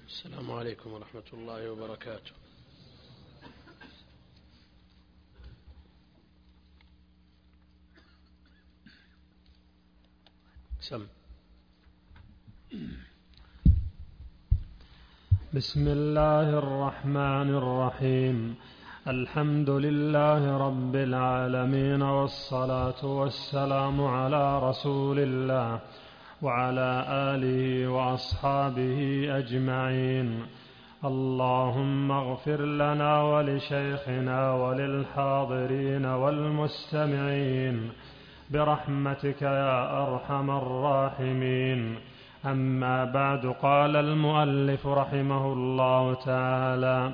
السلام عليكم ورحمة الله وبركاته. سم. بسم الله الرحمن الرحيم. الحمد لله رب العالمين، والصلاة والسلام على رسول الله وعلى آله وأصحابه أجمعين. اللهم اغفر لنا ولشيخنا وللحاضرين والمستمعين برحمتك يا أرحم الراحمين. أما بعد، قال المؤلف رحمه الله تعالى: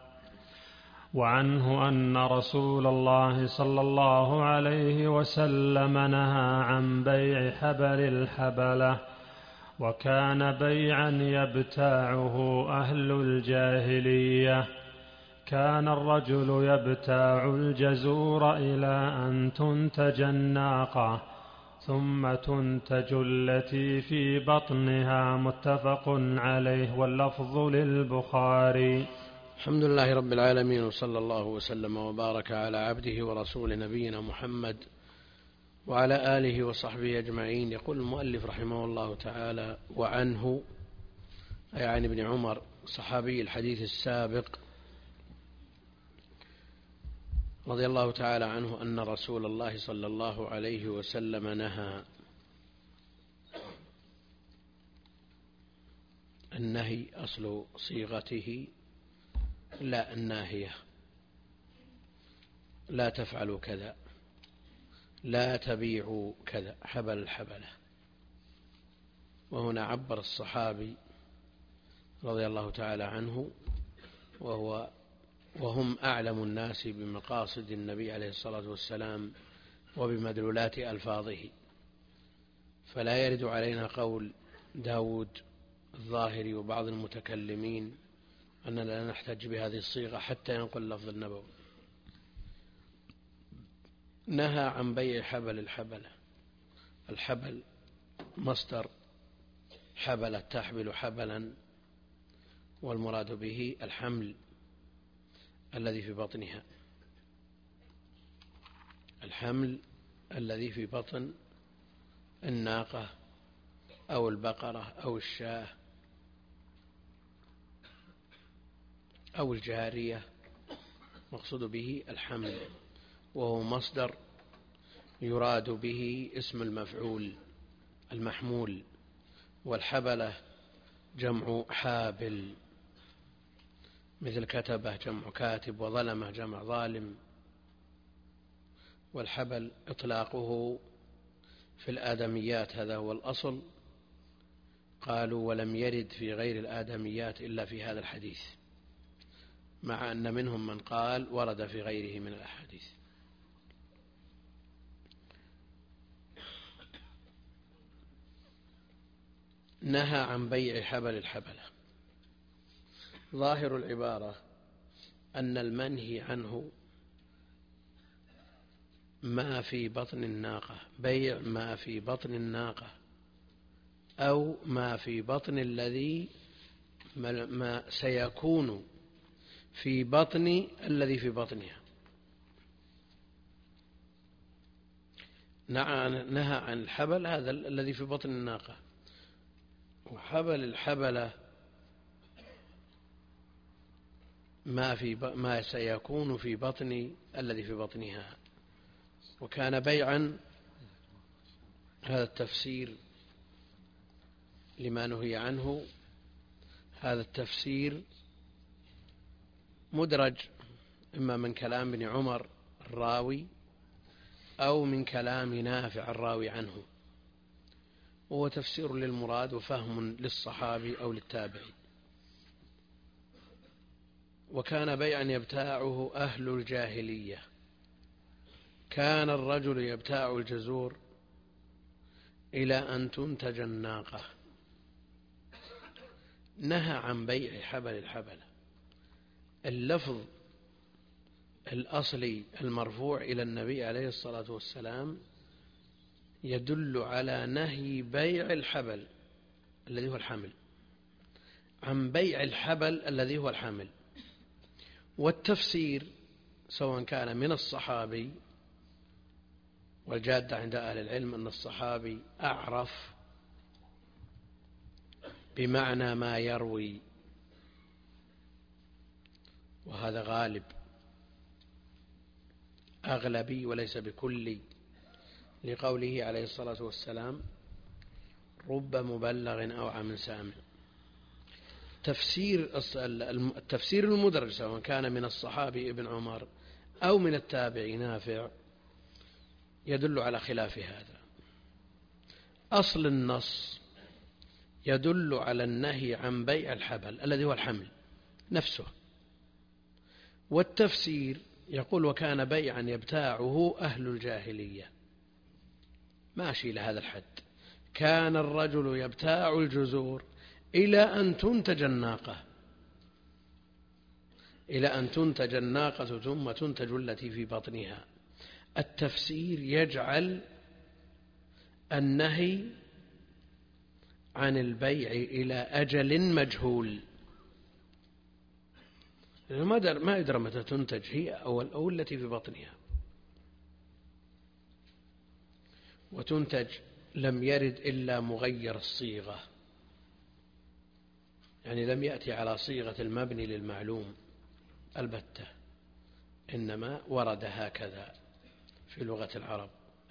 وعنه أن رسول الله صلى الله عليه وسلم نهى عن بيع حبل الحبلة، وكان بيعا يبتاعه أهل الجاهلية. كان الرجل يبتاع الجزور إلى أن تنتج الناقة، ثم تنتج التي في بطنها. متفق عليه، واللفظ للبخاري. الحمد لله رب العالمين، وصلى الله وسلم وبارك على عبده ورسول نبينا محمد وعلى آله وصحبه أجمعين. يقول المؤلف رحمه الله تعالى: وعنه، أي عن ابن عمر صحابي الحديث السابق رضي الله تعالى عنه، أن رسول الله صلى الله عليه وسلم نهى. النهي أصل صيغته لا الناهية، لا تفعلوا كذا، لا تبيعوا كذا، حبل الحبلة. وهنا عبر الصحابي رضي الله تعالى عنه وهم أعلم الناس بمقاصد النبي عليه الصلاة والسلام وبمدلولات ألفاظه، فلا يرد علينا قول داود الظاهري وبعض المتكلمين أننا لا نحتاج بهذه الصيغة حتى ينقل لفظ النبوي. نهى عن بيع حبل الحبلة. الحبل مصدر حبل تحبل حبلا، والمراد به الحمل الذي في بطنها، الحمل الذي في بطن الناقة أو البقرة أو الشاة أو الجارية، مقصود به الحمل، وهو مصدر يراد به اسم المفعول المحمول. والحبلة جمع حابل، مثل كتبة جمع كاتب، وظلمة جمع ظالم. والحبل إطلاقه في الآدميات، هذا هو الأصل. قالوا: ولم يرد في غير الآدميات إلا في هذا الحديث، مع أن منهم من قال ورد في غيره من الأحاديث. نهى عن بيع حبل الحبلة. ظاهر العبارة أن المنهي عنه ما في بطن الناقة، بيع ما في بطن الناقة أو ما في بطن الذي ما سيكون في بطن الذي في بطنها. نهى عن الحبل هذا الذي في بطن الناقة، وحبل الحبلة ما سيكون في بطن الذي في بطنها. وكان بيعا، هذا التفسير لما نهي عنه، هذا التفسير مدرج إما من كلام ابن عمر الراوي أو من كلام نافع الراوي عنه، وهو تفسير للمراد وفهم للصحابي أو للتابعي. وكان بيعا يبتاعه أهل الجاهلية. كان الرجل يبتاع الجزور إلى أن تنتج الناقة. نهى عن بيع حبل الحبلة. اللفظ الأصلي المرفوع إلى النبي عليه الصلاة والسلام يدل على نهي بيع الحبل الذي هو الحمل، عن بيع الحبل الذي هو الحمل. والتفسير سواء كان من الصحابي، والجادة عند أهل العلم أن الصحابي أعرف بمعنى ما يروي، وهذا غالب أغلبي وليس بكلي، لقوله عليه الصلاة والسلام: رب مبلغ أوعى من سامع. التفسير المدرج سواء كان من الصحابي ابن عمر أو من التابعي نافع يدل على خلاف هذا. أصل النص يدل على النهي عن بيع الحبل الذي هو الحمل نفسه، والتفسير يقول: وكان بيعا يبتاعه أهل الجاهلية. ماشي إلى هذا الحد، كان الرجل يبتاع الجزور إلى أن تنتج الناقة، إلى أن تنتج الناقة ثم تنتج التي في بطنها. التفسير يجعل النهي عن البيع إلى أجل مجهول، ما يدرى متى تنتج هي أو التي في بطنها. وتنتج لم يرد إلا مغير الصيغة، يعني لم يأتي على صيغة المبني للمعلوم البتة، إنما ورد هكذا في لغة العرب.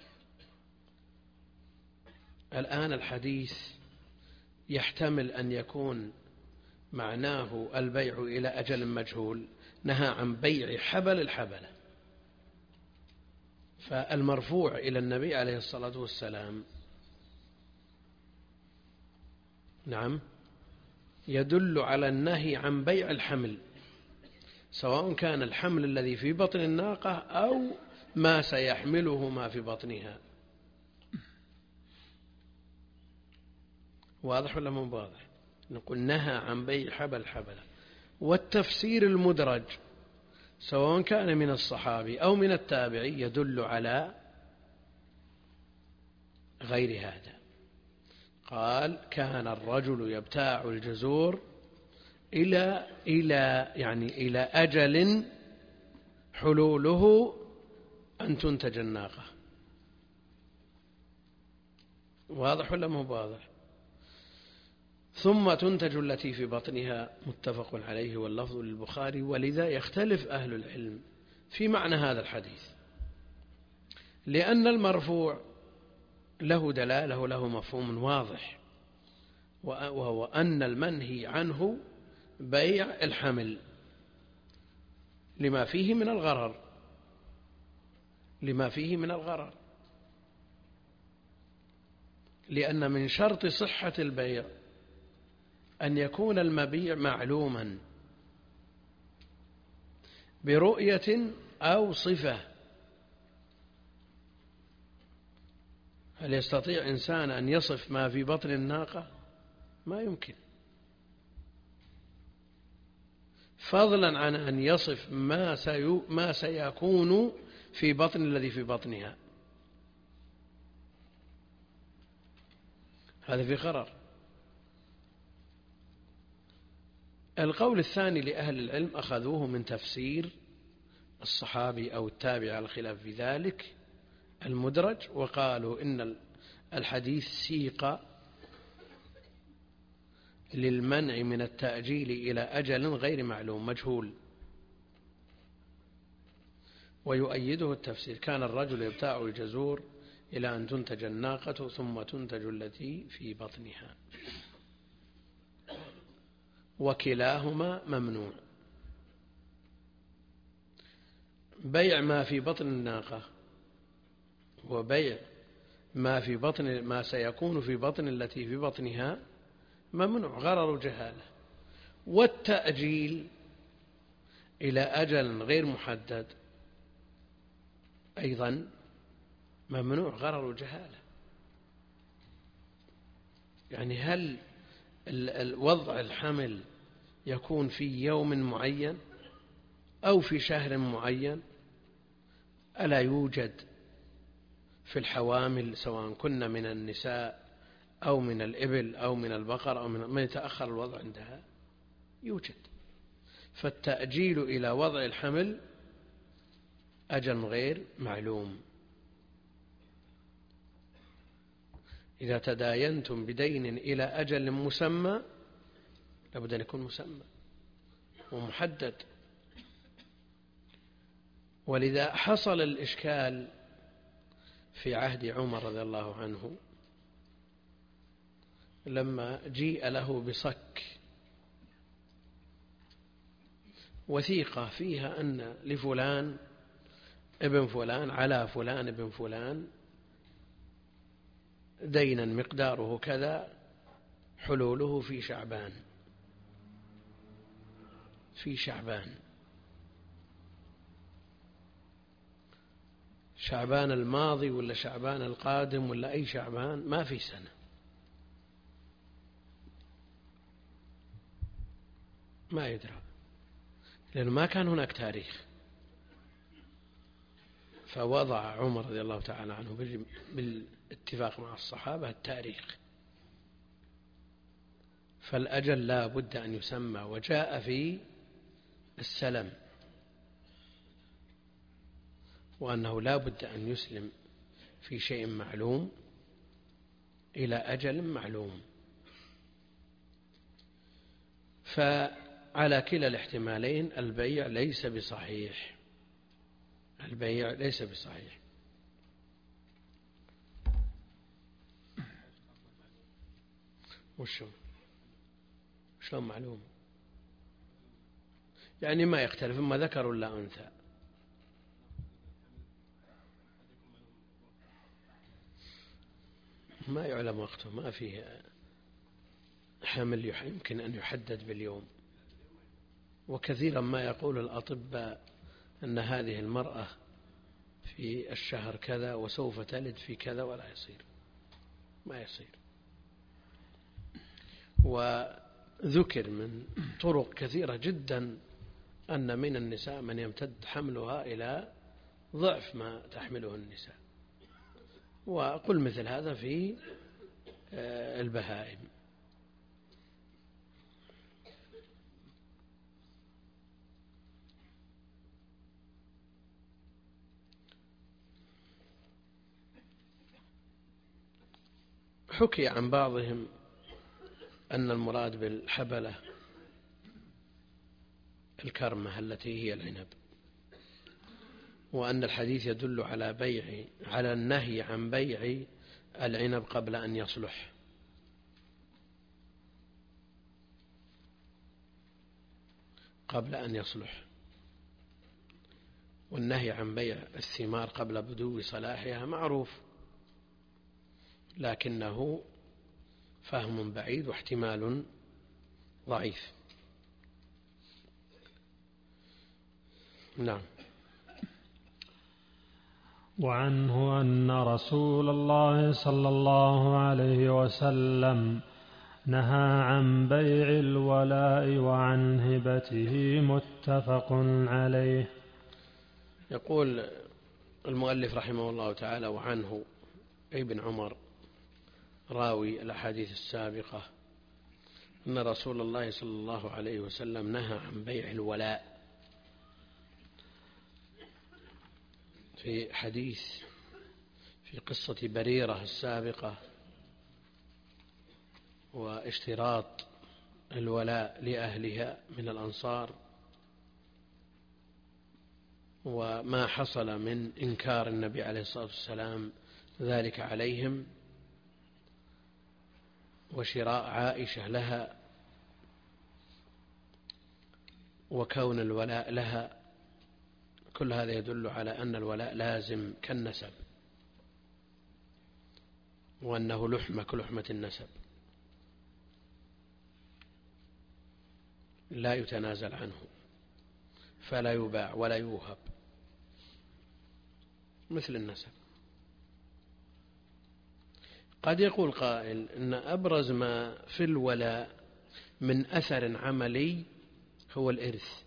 الآن الحديث يحتمل أن يكون معناه البيع إلى أجل مجهول، نهى عن بيع حبل الحبلة، فالمرفوع إلى النبي عليه الصلاة والسلام نعم يدل على النهي عن بيع الحمل، سواء كان الحمل الذي في بطن الناقة أو ما سيحمله ما في بطنها. واضح ولا مو واضح؟ نقول نهى عن بيع حبل الحبلة. والتفسير المدرج سواء كان من الصحابي أو من التابعي يدل على غير هذا. قال: كان الرجل يبتاع الجزور إلى أجل حلوله أن تنتج الناقة. واضح ولا مو واضح؟ ثم تنتج التي في بطنها، متفق عليه واللفظ للبخاري. ولذا يختلف أهل العلم في معنى هذا الحديث، لأن المرفوع له دلالة له مفهوم واضح، وهو أن المنهي عنه بيع الحمل لما فيه من الغرر، لأن من شرط صحة البيع أن يكون المبيع معلوما برؤية أو صفة. هل يستطيع إنسان أن يصف ما في بطن الناقة؟ ما يمكن، فضلا عن أن يصف ما سيكون في بطن الذي في بطنها. هذا في غرر. القول الثاني لأهل العلم أخذوه من تفسير الصحابي أو التابع على الخلاف في ذلك المدرج، وقالوا إن الحديث سيق للمنع من التأجيل إلى أجل غير معلوم مجهول. ويؤيده التفسير: كان الرجل يبتاع الجزور إلى أن تنتج الناقة ثم تنتج التي في بطنها. وكلاهما ممنوع. بيع ما في بطن الناقة وبيع ما سيكون في بطن التي في بطنها ممنوع، غرر جهالة. والتأجيل إلى أجل غير محدد أيضا ممنوع، غرر جهالة. يعني هل وضع الحمل يكون في يوم معين أو في شهر معين؟ ألا يوجد في الحوامل سواء كنا من النساء أو من الإبل أو من البقر أو من يتأخر الوضع عندها؟ يوجد. فالتأجيل إلى وضع الحمل أجل غير معلوم. إذا تداينتم بدين إلى أجل مسمى لابد أن يكون مسمى ومحدد. ولذا حصل الإشكال في عهد عمر رضي الله عنه لما جيء له بصك وثيقة فيها أن لفلان ابن فلان على فلان ابن فلان دينا مقداره كذا حلوله في شعبان شعبان الماضي ولا شعبان القادم ولا أي شعبان، ما في سنة، ما يدرى لأنه ما كان هناك تاريخ. فوضع عمر رضي الله تعالى عنه بالاتفاق مع الصحابة التاريخ. فالأجل لا بد أن يسمى، وجاء في السلم وأنه لا بد أن يسلم في شيء معلوم إلى أجل معلوم. فعلى كلا الاحتمالين البيع ليس بصحيح، البيع ليس بصحيح. شلون معلوم؟ يعني ما يختلف إما ذكر ولا أنثى. ما يعلم وقته، ما فيه حمل يمكن أن يحدد باليوم. وكثيرا ما يقول الأطباء أن هذه المرأة في الشهر كذا وسوف تلد في كذا، ولا يصير، ما يصير. وذكر من طرق كثيرة جدا أن من النساء من يمتد حملها إلى ضعف ما تحمله النساء، وقل مثل هذا في البهائم. حكي عن بعضهم أن المراد بالحبلة الكرمة التي هي العنب، وأن الحديث يدل على النهي عن بيع العنب قبل أن يصلح. والنهي عن بيع الثمار قبل بدو صلاحها معروف، لكنه فهم بعيد واحتمال ضعيف. نعم. وعنه أن رسول الله صلى الله عليه وسلم نهى عن بيع الولاء وعن هبته، متفق عليه. يقول المؤلف رحمه الله تعالى: وعنه ابن عمر راوي الأحاديث السابقة أن رسول الله صلى الله عليه وسلم نهى عن بيع الولاء، في حديث في قصة بريرة السابقة واشتراط الولاء لأهلها من الأنصار، وما حصل من إنكار النبي عليه الصلاة والسلام ذلك عليهم، وشراء عائشة لها، وكون الولاء لها. كل هذا يدل على أن الولاء لازم كالنسب، وأنه لحمة كلحمة النسب لا يتنازل عنه، فلا يباع ولا يوهب مثل النسب. قد يقول قائل إن أبرز ما في الولاء من أثر عملي هو الإرث،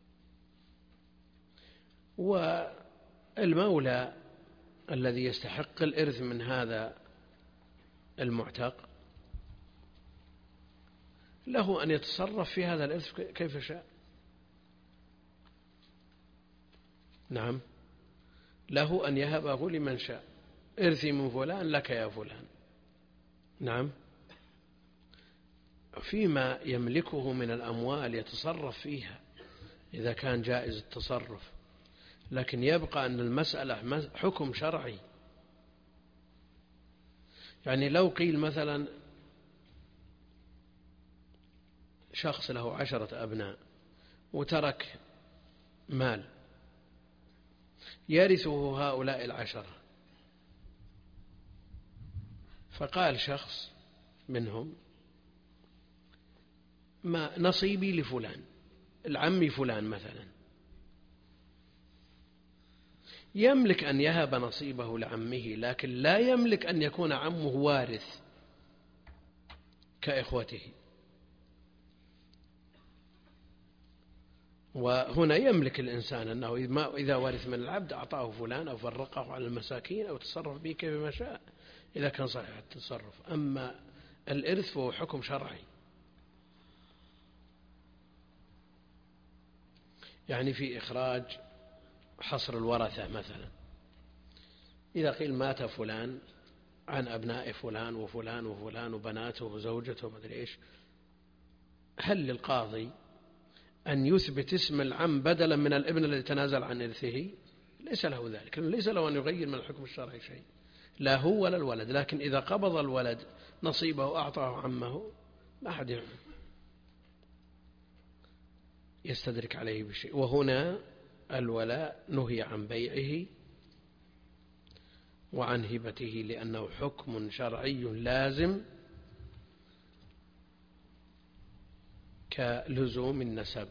والمولى الذي يستحق الإرث من هذا المعتق له أن يتصرف في هذا الإرث كيف شاء. نعم، له أن يهبه لمن شاء، إرثي من فلان لك يا فلان. نعم، فيما يملكه من الأموال يتصرف فيها إذا كان جائز التصرف، لكن يبقى أن المسألة حكم شرعي. يعني لو قيل مثلا شخص له 10 أبناء وترك مال يرثه هؤلاء 10، فقال شخص منهم ما نصيبي لفلان، العمي فلان مثلا، يملك أن يهب نصيبه لعمه، لكن لا يملك أن يكون عمه وارث كإخوته. وهنا يملك الإنسان أنه إذا ورث من العبد أعطاه فلان أو فرقه على المساكين أو تصرف به كيفما شاء إذا كان صحيح التصرف. أما الإرث فهو حكم شرعي. يعني في إخراج حصر الورثة مثلا، إذا قيل مات فلان عن أبناء فلان وفلان وفلان وبناته وزوجته ومدري إيش، هل للقاضي أن يثبت اسم العم بدلا من الابن الذي تنازل عن إرثه؟ ليس له ذلك، ليس له أن يغير من الحكم الشرعي شيء، لا هو ولا الولد. لكن إذا قبض الولد نصيبه أعطاه عمه ما أحد يستدرك عليه بشيء. وهنا الولاء نهي عن بيعه وعن هبته لأنه حكم شرعي لازم كلزوم النسب.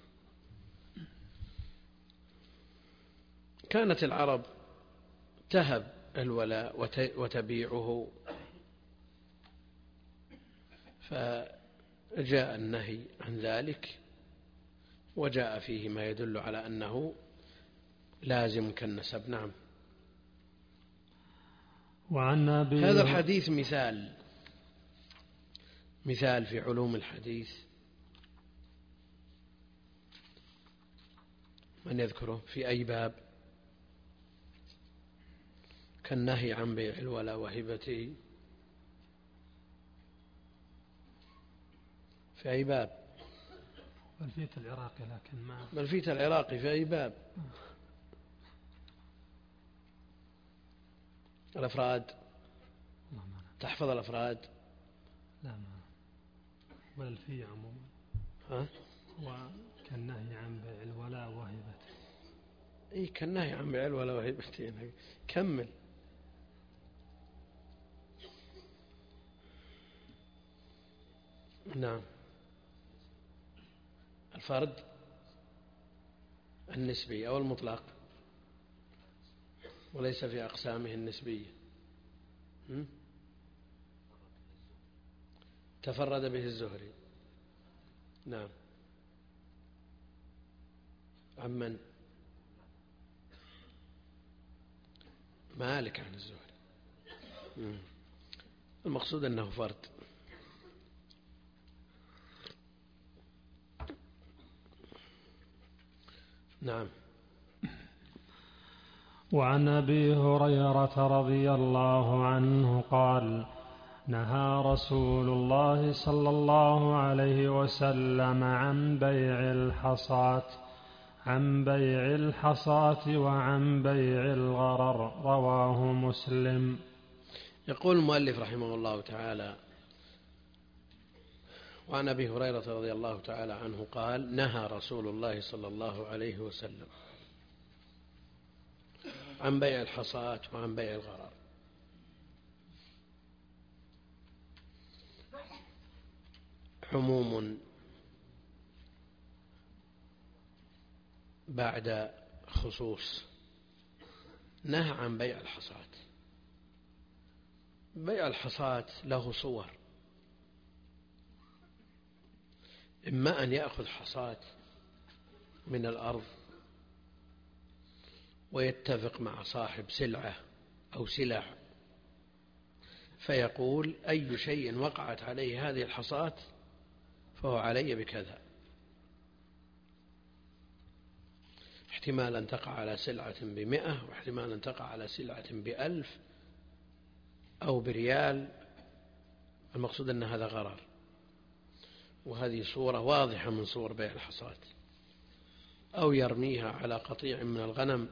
كانت العرب تهب الولاء وتبيعه، فجاء النهي عن ذلك وجاء فيه ما يدل على أنه لازم كالنسب. نعم. هذا الحديث مثال في علوم الحديث، من يذكره في أي باب؟ كالنهي عن بيع الولاء وهبته في أي باب؟ ملفيت العراقي، لكن ما ملفيت العراقي في أي باب؟ الأفراد، تحفظ الأفراد؟ لا، ما ولا الفي عموما. وكالنهي عن بيع الولاء وهبته. إيه كالنهي عن بيع الولاء وهبته. كمل. نعم. الفرد النسبي أو المطلق، وليس في أقسامه النسبية. تفرد به الزهري. نعم. عمن؟ مالك عن الزهري. المقصود أنه فرد. نعم. وعن أبي هريرة رضي الله عنه قال: نهى رسول الله صلى الله عليه وسلم عن بيع الحصاة وعن بيع الغرر. رواه مسلم. يقول المؤلف رحمه الله تعالى: وعن أبي هريرة رضي الله تعالى عنه قال: نهى رسول الله صلى الله عليه وسلم عن بيع الحصاة وعن بيع الغرر. عموم بعد خصوص. نهى عن بيع الحصاة. بيع الحصاة له صور: إما أن يأخذ حصاة من الأرض ويتفق مع صاحب سلعة أو سلع فيقول: أي شيء وقعت عليه هذه الحصاة فهو علي بكذا. احتمال أن تقع على سلعة ب100، واحتمال أن تقع على سلعة ب1000 أو بريال. المقصود أن هذا غرر، وهذه صورة واضحة من صور بيع الحصاد. أو يرميها على قطيع من الغنم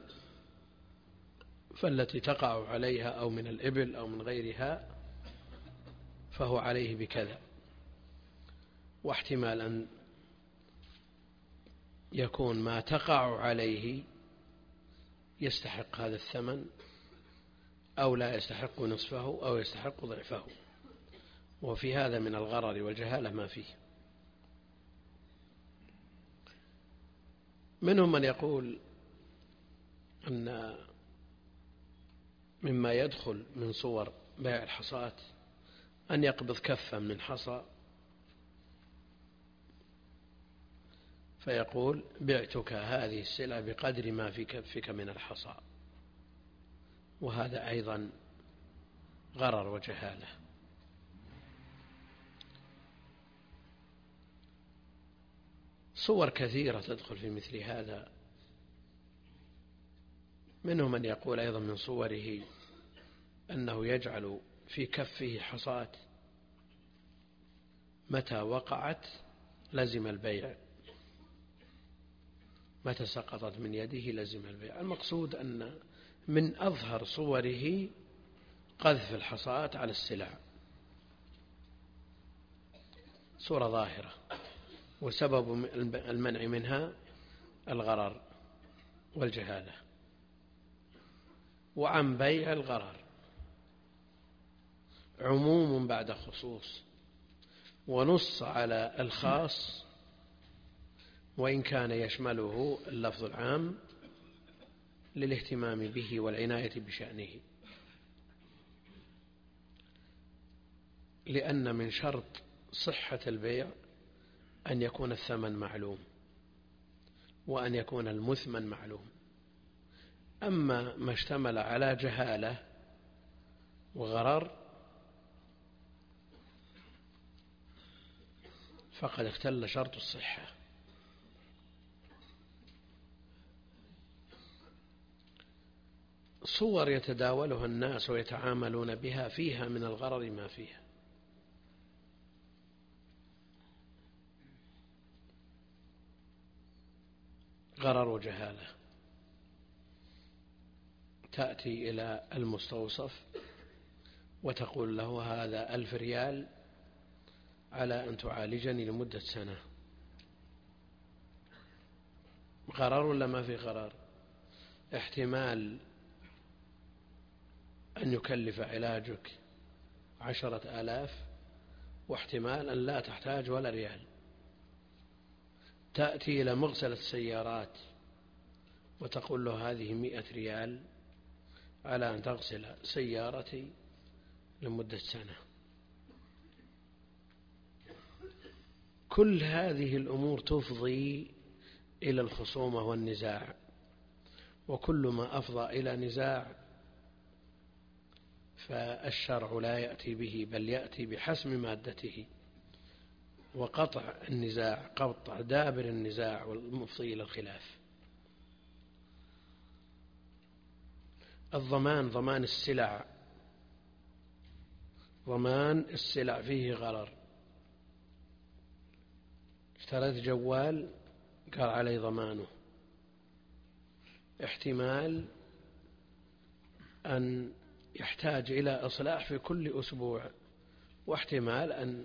فالتي تقع عليها، أو من الإبل أو من غيرها، فهو عليه بكذا. واحتمال أن يكون ما تقع عليه يستحق هذا الثمن، أو لا يستحق نصفه، أو يستحق ضعفه. وفي هذا من الغرر والجهالة ما فيه. منهم من يقول أن مما يدخل من صور بيع الحصاة أن يقبض كفا من حصى فيقول بعتك هذه السلعة بقدر ما في كفك من الحصى، وهذا أيضا غرر وجهالة. صور كثيرة تدخل في مثل هذا. منهم من يقول أيضا من صوره أنه يجعل في كفه حصاة متى وقعت لزم البيع، متى سقطت من يده لزم البيع. المقصود أن من أظهر صوره قذف الحصاة على السلع، صورة ظاهرة، وسبب المنع منها الغرر والجهالة. وعن بيع الغرر عموم بعد خصوص، ونص على الخاص وإن كان يشمله اللفظ العام للاهتمام به والعناية بشأنه. لأن من شرط صحة البيع أن يكون الثمن معلوم، وأن يكون المثمن معلوم. أما ما اشتمل على جهالة وغرر فقد اختل شرط الصحة. صور يتداولها الناس ويتعاملون بها فيها من الغرر ما فيها. غرر وجهالة. تأتي إلى المستوصف وتقول له هذا 1000 ريال على أن تعالجني لمدة سنة. غرر ولا ما في غرر؟ احتمال أن يكلف علاجك 10,000، واحتمال أن لا تحتاج ولا ريال. تأتي إلى مغسلة السيارات وتقول له هذه 100 ريال على أن تغسل سيارتي لمدة سنة. كل هذه الأمور تفضي إلى الخصومة والنزاع، وكل ما أفضى إلى نزاع فالشرع لا يأتي به، بل يأتي بحسم مادته وقطع النزاع، قطع دابر النزاع والمفضي إلى الخلاف. الضمان، ضمان السلع، ضمان السلع فيه غرر. اشتريت جوال قال علي ضمانه، احتمال أن يحتاج إلى إصلاح في كل أسبوع، واحتمال أن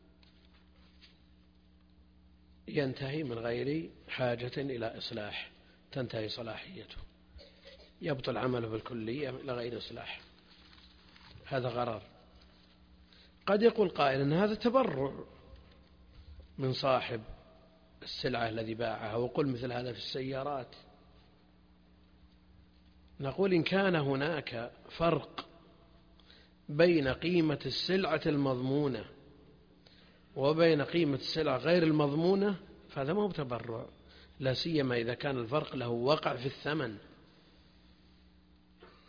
ينتهي من غير حاجة إلى إصلاح، تنتهي صلاحيته، يبطل عمله بالكلية لغير إصلاح. هذا غرر. قد يقول قائل أن هذا تبرع من صاحب السلعة الذي باعها، وقل مثل هذا في السيارات. نقول إن كان هناك فرق بين قيمة السلعة المضمونة وبين قيمة السلعة غير المضمونة فهذا ما هو تبرع، لا سيما إذا كان الفرق له وقع في الثمن.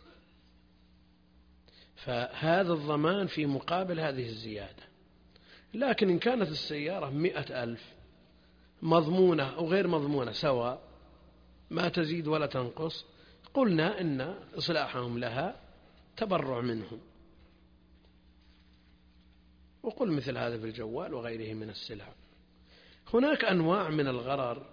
فهذا الضمان في مقابل هذه الزيادة. لكن إن كانت السيارة 100,000 مضمونة أو غير مضمونة سواء، ما تزيد ولا تنقص، قلنا إن إصلاحهم لها تبرع منهم. وقل مثل هذا في الجوال وغيره من السلع. هناك أنواع من الغرر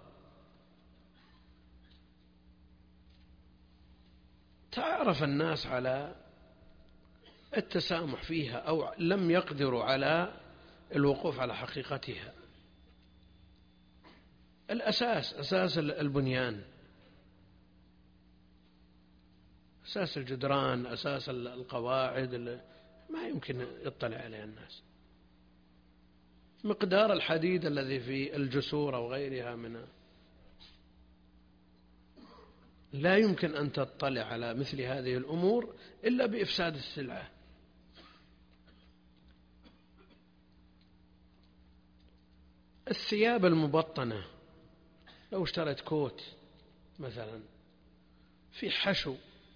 تعرف الناس على التسامح فيها أو لم يقدروا على الوقوف على حقيقتها. الأساس، أساس البنيان، أساس الجدران، أساس القواعد، ما يمكن يطلع عليها الناس. مقدار الحديد الذي في الجسور أو غيرها منه، لا يمكن أن تطلع على مثل هذه الأمور إلا بإفساد السلعة. الثياب المبطنة، لو اشتريت كوت مثلا في حشو،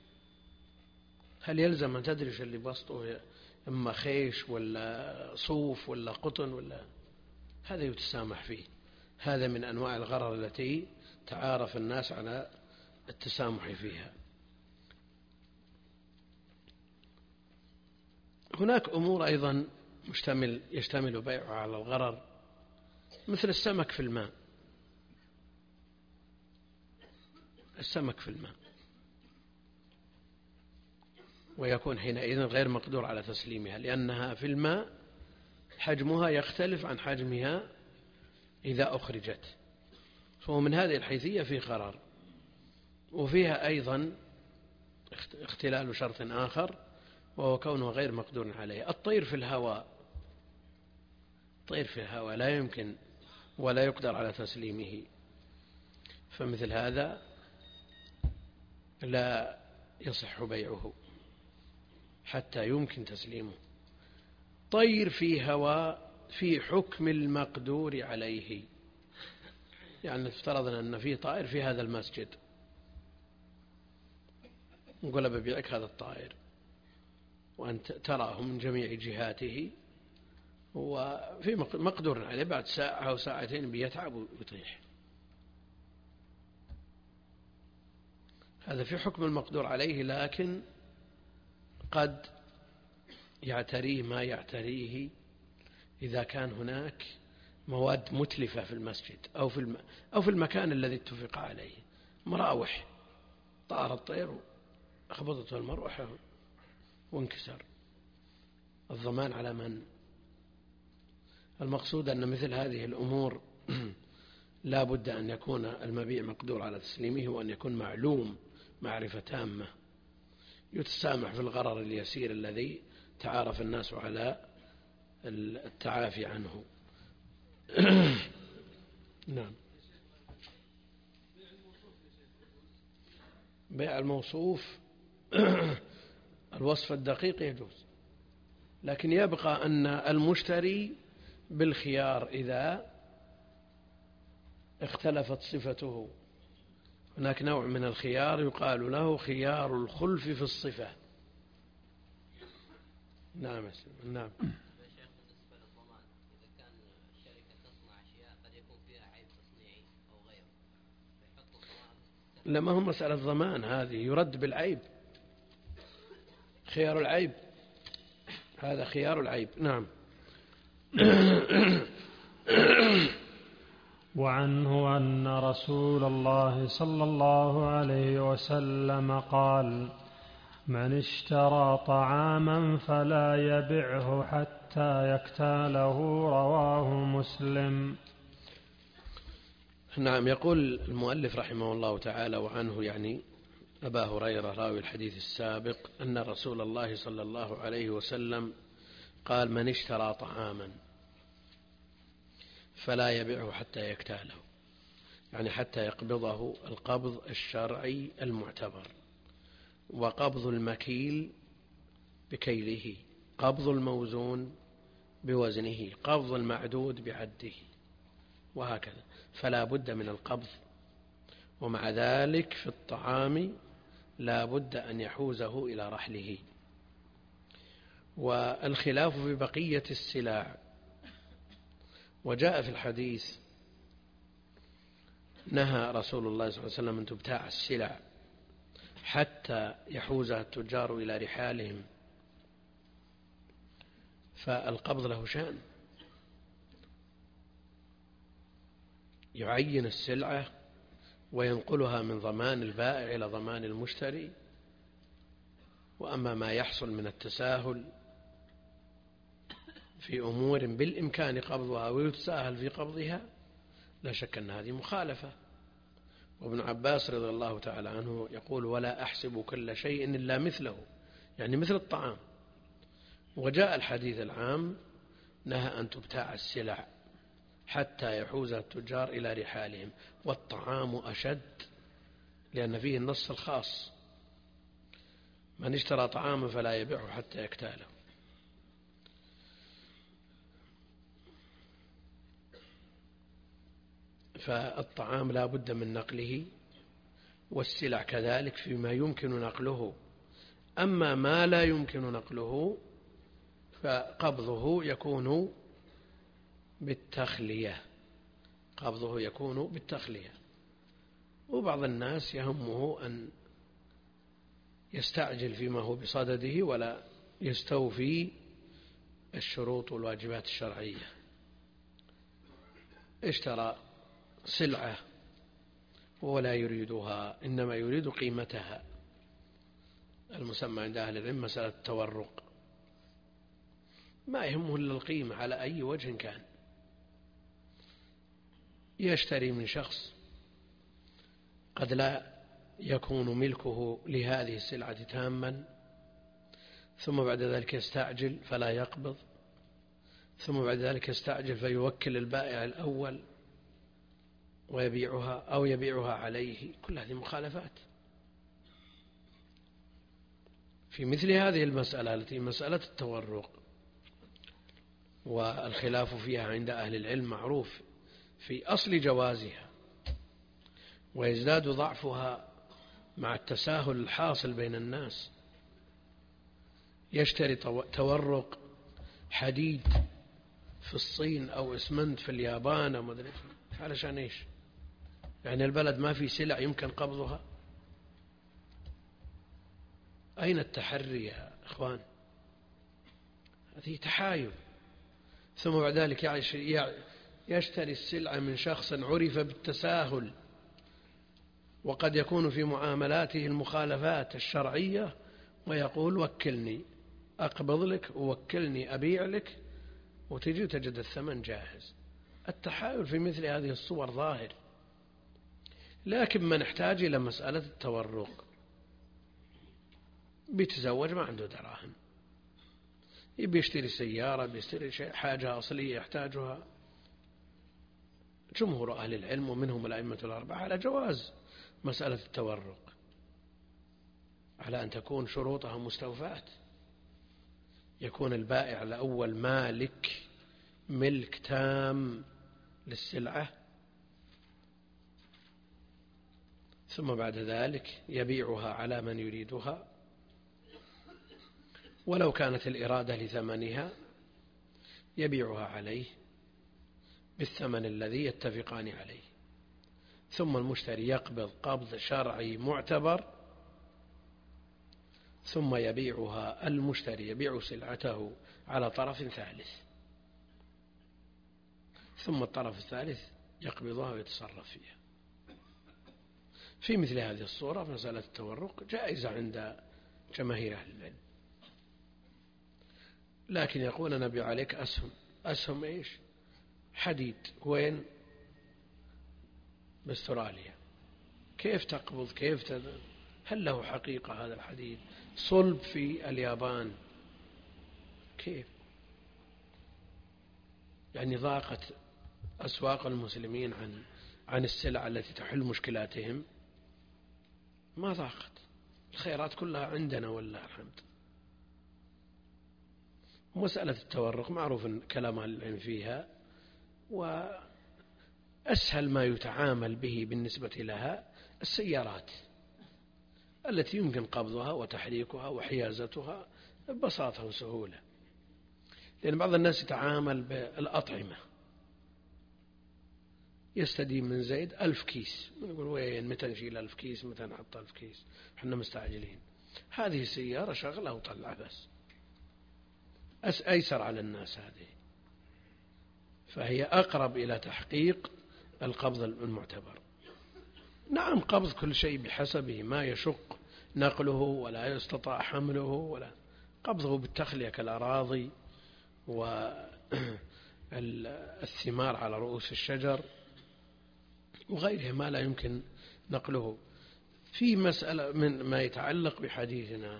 هل يلزم أن تدري اللي بسطه إما خيش ولا صوف ولا قطن ولا؟ هذا يتسامح فيه. هذا من أنواع الغرر التي تعارف الناس على التسامح فيها. هناك أمور أيضا يشتمل بيعها على الغرر، مثل السمك في الماء. السمك في الماء، ويكون حينئذ غير مقدور على تسليمها، لأنها في الماء حجمها يختلف عن حجمها إذا أخرجت، فهو من هذه الحيثية في غرر. وفيها أيضا اختلال شرط آخر، وهو كونه غير مقدور عليه. الطير في الهواء، الطير في الهواء لا يمكن ولا يقدر على تسليمه، فمثل هذا لا يصح بيعه حتى يمكن تسليمه. طير في هواء في حكم المقدور عليه، يعني افترضنا أن في طائر في هذا المسجد، نقول ببيعك هذا الطائر وأنت تراه من جميع جهاته، وفي مقدور عليه، بعد ساعة أو ساعتين بيتعب ويطيح. هذا في حكم المقدور عليه، لكن قد يعتريه ما يعتريه إذا كان هناك مواد متلفة في المسجد أو في المكان الذي اتفق عليه. مراوح، طار الطير أخبطته المروحة وانكسر، الضمان على من؟ المقصود أن مثل هذه الأمور لا بد أن يكون المبيع مقدور على تسليمه، وأن يكون معلوم معرفة تامة. يتسامح في الغرر اليسير الذي تعارف الناس على التعافي عنه. نعم. بيع الموصوف الوصف الدقيق يجوز، لكن يبقى أن المشتري بالخيار إذا اختلفت صفته. هناك نوع من الخيار يقال له خيار الخلف في الصفة. نعم. نعم. لما هو مسألة ضمان، هذه يرد بالعيب، خيار العيب، هذا خيار العيب. نعم. وعنه أن رسول الله صلى الله عليه وسلم قال: من اشترى طعاما فلا يبعه حتى يكتاله. رواه مسلم. نعم. يقول المؤلف رحمه الله تعالى: وعنه يعني أبا هريرة راوي الحديث السابق، أن رسول الله صلى الله عليه وسلم قال: من اشترى طعاما فلا يبيعه حتى يكتاله، يعني حتى يقبضه القبض الشرعي المعتبر. وقبض المكيل بكيله، قبض الموزون بوزنه، قبض المعدود بعده، وهكذا. فلا بد من القبض. ومع ذلك في الطعام لا بد أن يحوزه إلى رحله. والخلاف في بقية السلع وجاء في الحديث نهى رسول الله صلى الله عليه وسلم أن تبتاع السلع حتى يحوزها التجار إلى رحالهم، فالقبض له شأن، يعين السلعة وينقلها من ضمان البائع إلى ضمان المشتري. وأما ما يحصل من التساهل في أمور بالإمكان قبضها ويتساهل في قبضها لا شك أن هذه مخالفة. وابن عباس رضي الله تعالى عنه يقول: ولا أحسب كل شيء إلا مثله، يعني مثل الطعام. وجاء الحديث العام نهى أن تبتاع السلع حتى يحوز التجار إلى رحالهم، والطعام أشد لأن فيه النص الخاص: من اشترى طعاما فلا يبيعه حتى يكتاله. فالطعام لا بد من نقله، والسلع كذلك فيما يمكن نقله. أما ما لا يمكن نقله فقبضه يكون بالتخلية، قبضه يكون بالتخلية. وبعض الناس يهمه أن يستعجل فيما هو بصدده ولا يستوفي الشروط والواجبات الشرعية. اشترى سلعة ولا يريدها، إنما يريد قيمتها، المسمى عند أهل العلم مسألة التورق، ما يهمه إلا القيمة على أي وجه كان. يشتري من شخص قد لا يكون ملكه لهذه السلعة تاما، ثم بعد ذلك يستعجل فلا يقبض، ثم بعد ذلك يستعجل فيوكل البائع الأول ويبيعها أو يبيعها عليه. كل هذه مخالفات. في مثل هذه المسألة التي مسألة التورق والخلاف فيها عند أهل العلم معروف في أصل جوازها، ويزداد ضعفها مع التساهل الحاصل بين الناس. يشتري تورق حديد في الصين أو إسمنت في اليابان أو مدري علشان إيش؟ يعني البلد ما في سلع يمكن قبضها؟ أين التحري يا إخوان؟ هذه تحايل. ثم بعد ذلك يشتري السلعة من شخص عرف بالتساهل، وقد يكون في معاملاته المخالفات الشرعية، ويقول: وكلني أقبض لك، ووكلني أبيع لك، وتجي تجد الثمن جاهز. التحايل في مثل هذه الصور ظاهر. لكن من احتاج إلى مسألة التورق بيتزوج ما عنده دراهم، بيشتري سيارة، بيشتري حاجة أصلية يحتاجها، جمهور أهل العلم ومنهم الأئمة الأربعة على جواز مسألة التورق، على أن تكون شروطها مستوفاة، يكون البائع الأول مالك ملك تام للسلعة، ثم بعد ذلك يبيعها على من يريدها، ولو كانت الإرادة لثمنها يبيعها عليه بالثمن الذي يتفقان عليه، ثم المشتري يقبض قبض شرعي معتبر، ثم يبيعها المشتري يبيع سلعته على طرف ثالث، ثم الطرف الثالث يقبضها ويتصرف فيها. في مثل هذه الصورة مسألة التورق جائزة عند جماهير أهل العلم. لكن يقول: نبي عليك أسهم إيش؟ حديد. وين؟ باستراليا. كيف تقبض؟ كيف هل له حقيقة هذا الحديد؟ صلب في اليابان. كيف؟ يعني ضاقت أسواق المسلمين عن السلع التي تحل مشكلاتهم؟ ما ضاقت، الخيرات كلها عندنا والله الحمد. مسألة التورق معروف كلام أهل العلم فيها، وأسهل ما يتعامل به بالنسبة لها السيارات التي يمكن قبضها وتحريكها وحيازتها ببساطة وسهولة، لأن بعض الناس يتعامل بالأطعمة يستدين من زيد 1000 كيس، يقول وين متى نشيل 1000 كيس، متى نحط 1000 كيس، احنا مستعجلين. هذه السيارة شغلها وطلع بس، أيسر على الناس هذه، فهي أقرب إلى تحقيق القبض المعتبر. نعم قبض كل شيء بحسبه، ما يشق نقله ولا يستطاع حمله، ولا قبضه بالتخلية كالأراضي والثمار على رؤوس الشجر وغيرها ما لا يمكن نقله. في مسألة من ما يتعلق بحديثنا،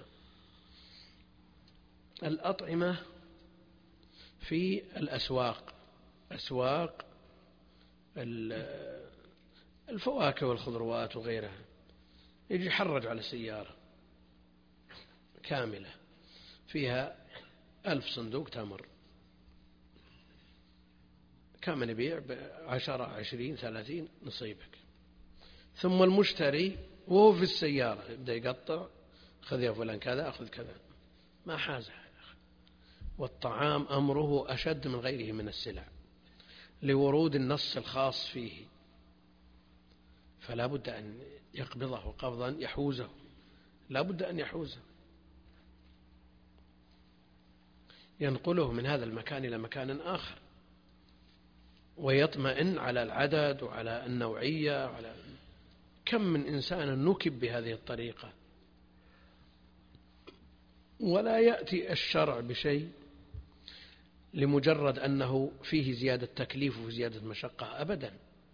الأطعمة في الأسواق، أسواق الفواكه والخضروات وغيرها، يجي يحرج على سيارة كاملة فيها 1000 صندوق تمر، كم نبيع؟ 10 20 30 نصيبك. ثم المشتري وهو في السيارة يبدأ يقطع، خذ يا فلان كذا أخذ كذا، ما حازها. والطعام أمره أشد من غيره من السلع لورود النص الخاص فيه، فلا بد أن يقبضه قبضا يحوزه، لا بد أن يحوزه، ينقله من هذا المكان إلى مكان آخر، ويطمئن على العدد وعلى النوعية وعلى كم من إنسان نكب بهذه الطريقة. ولا يأتي الشرع بشيء لمجرد أنه فيه زيادة تكليف وزيادة مشقة أبدا،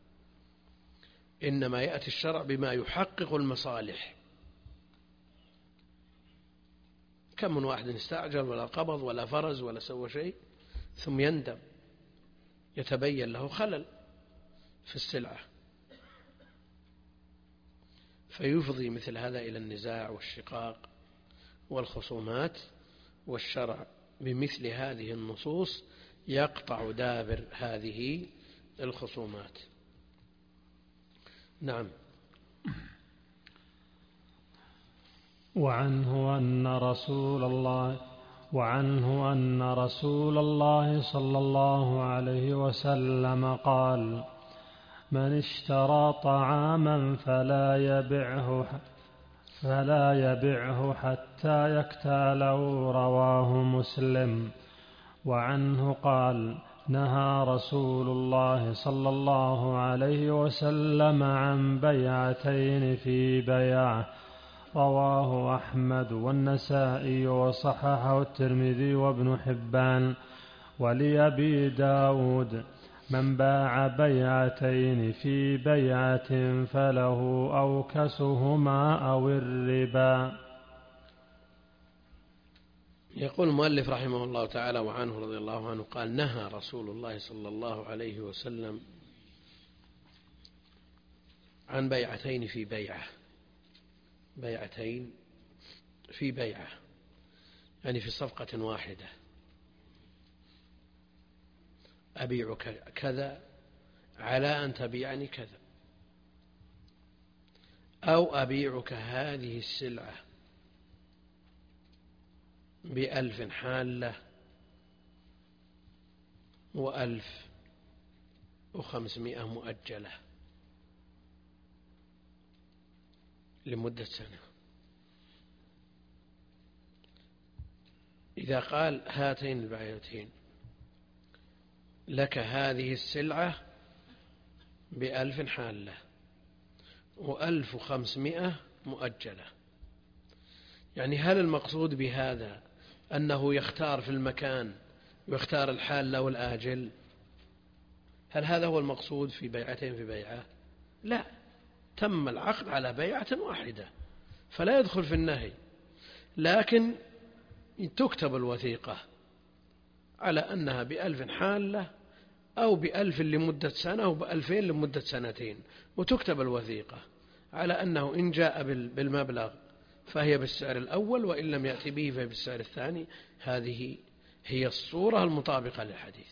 إنما يأتي الشرع بما يحقق المصالح. كم من واحد استعجل ولا قبض ولا فرز ولا سوى شيء، ثم يندم، يتبين له خلل في السلعة، فيفضي مثل هذا إلى النزاع والشقاق والخصومات. والشرع بمثل هذه النصوص يقطع دابر هذه الخصومات. نعم. وعنه أن رسول الله صلى الله عليه وسلم قال: من اشترى طعاما فلا يبعه حتى يكتاله. رواه مسلم. وعنه قال: نهى رسول الله صلى الله عليه وسلم عن بيعتين في بيعة. رواه أحمد والنسائي وصححه الترمذي وابن حبان. ولأبي داود: من باع بيعتين في بيعة فله أوكسهما أو الربا. يقول المؤلف رحمه الله تعالى: وعنه رضي الله عنه قال: نهى رسول الله صلى الله عليه وسلم عن بيعتين في بيعة. بيعتين في بيعة يعني في صفقة واحدة، أبيعك كذا على أن تبيعني كذا، أو أبيعك هذه السلعة ب1000 حالة و1500 مؤجلة لمدة سنة. إذا قال هاتين البيعتين لك هذه السلعة ب1000 حالة و1500 مؤجلة، يعني هل المقصود بهذا أنه يختار في المكان ويختار الحالة والآجل؟ هل هذا هو المقصود في بيعتين في بيعة؟ لا، تم العقد على بيعة واحدة فلا يدخل في النهي، لكن تكتب الوثيقة على أنها ب1000 حالة أو ب1000 لمدة سنة أو ب2000 لمدة سنتين، وتكتب الوثيقة على أنه إن جاء بالمبلغ فهي بالسعر الأول، وإن لم يأتي به فهي بالسعر الثاني. هذه هي الصورة المطابقة للحديث.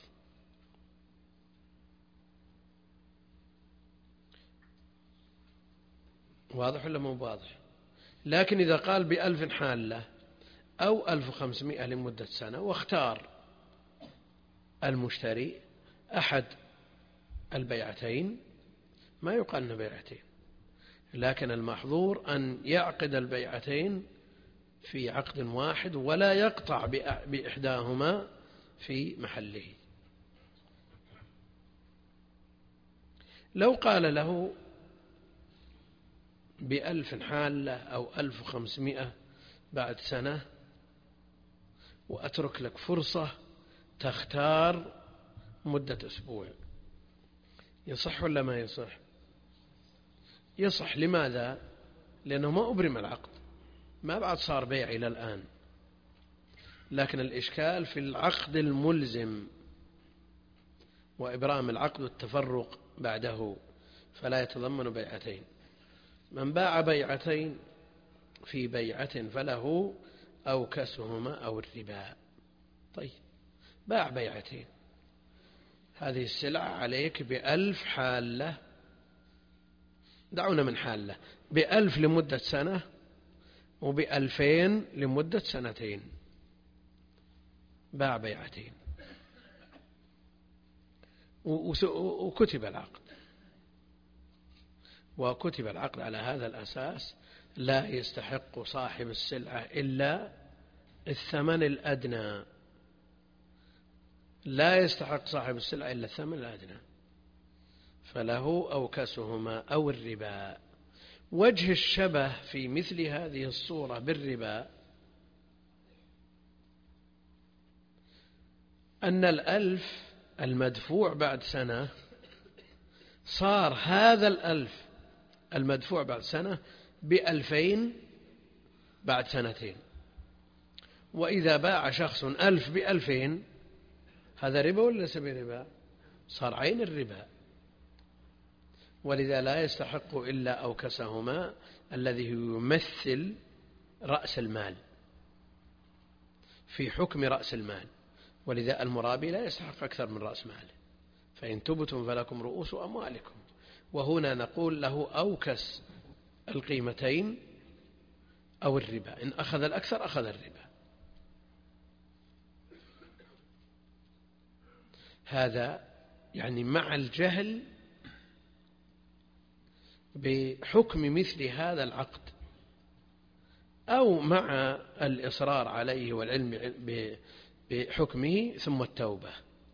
واضح ولا مو واضح؟ لكن إذا قال ب1000 حالة أو 1500 لمدة سنة، واختار المشتري أحد البيعتين ما يقال أنه بيعتين، لكن المحظور أن يعقد البيعتين في عقد واحد ولا يقطع بإحداهما في محله. لو قال له ب1000 حالة أو 1500 بعد سنة، وأترك لك فرصة تختار مدة أسبوع، يصح ولا ما يصح؟ يصح. لماذا؟ لأنه ما أبرم العقد، ما بعد صار بيع إلى الآن، لكن الإشكال في العقد الملزم وإبرام العقد والتفرق بعده، فلا يتضمن بيعتين. من باع بيعتين في بيعة فله أوكسهما أو الربا. طيب، باع بيعتين، هذه السلعة عليك ب1000 حالة، دعونا من حالة، ب1000 لمدة سنة وب2000 لمدة سنتين، باع بيعتين وكتب العقد، وكتب العقد على هذا الأساس لا يستحق صاحب السلعة إلا الثمن الأدنى، لا يستحق صاحب السلعة إلا الثمن الأدنى، فله أوكسهما أو الربا. وجه الشبه في مثل هذه الصورة بالربا أن 1000 المدفوع بعد سنة صار هذا 1000 المدفوع بعد سنة ب2000 بعد سنتين، وإذا باع شخص 1000 ب2000 هذا ربا ولا ليس بربا؟ صار عين الربا، ولذا لا يستحق إلا أوكسهما الذي يمثل رأس المال في حكم رأس المال، ولذا المرابي لا يستحق أكثر من رأس ماله، فإن تبتم فلكم رؤوس أموالكم. وهنا نقول له أوكس القيمتين أو الربا، إن أخذ الأكثر أخذ الربا. هذا يعني مع الجهل بحكم مثل هذا العقد، أو مع الإصرار عليه والعلم بحكمه ثم التوبة.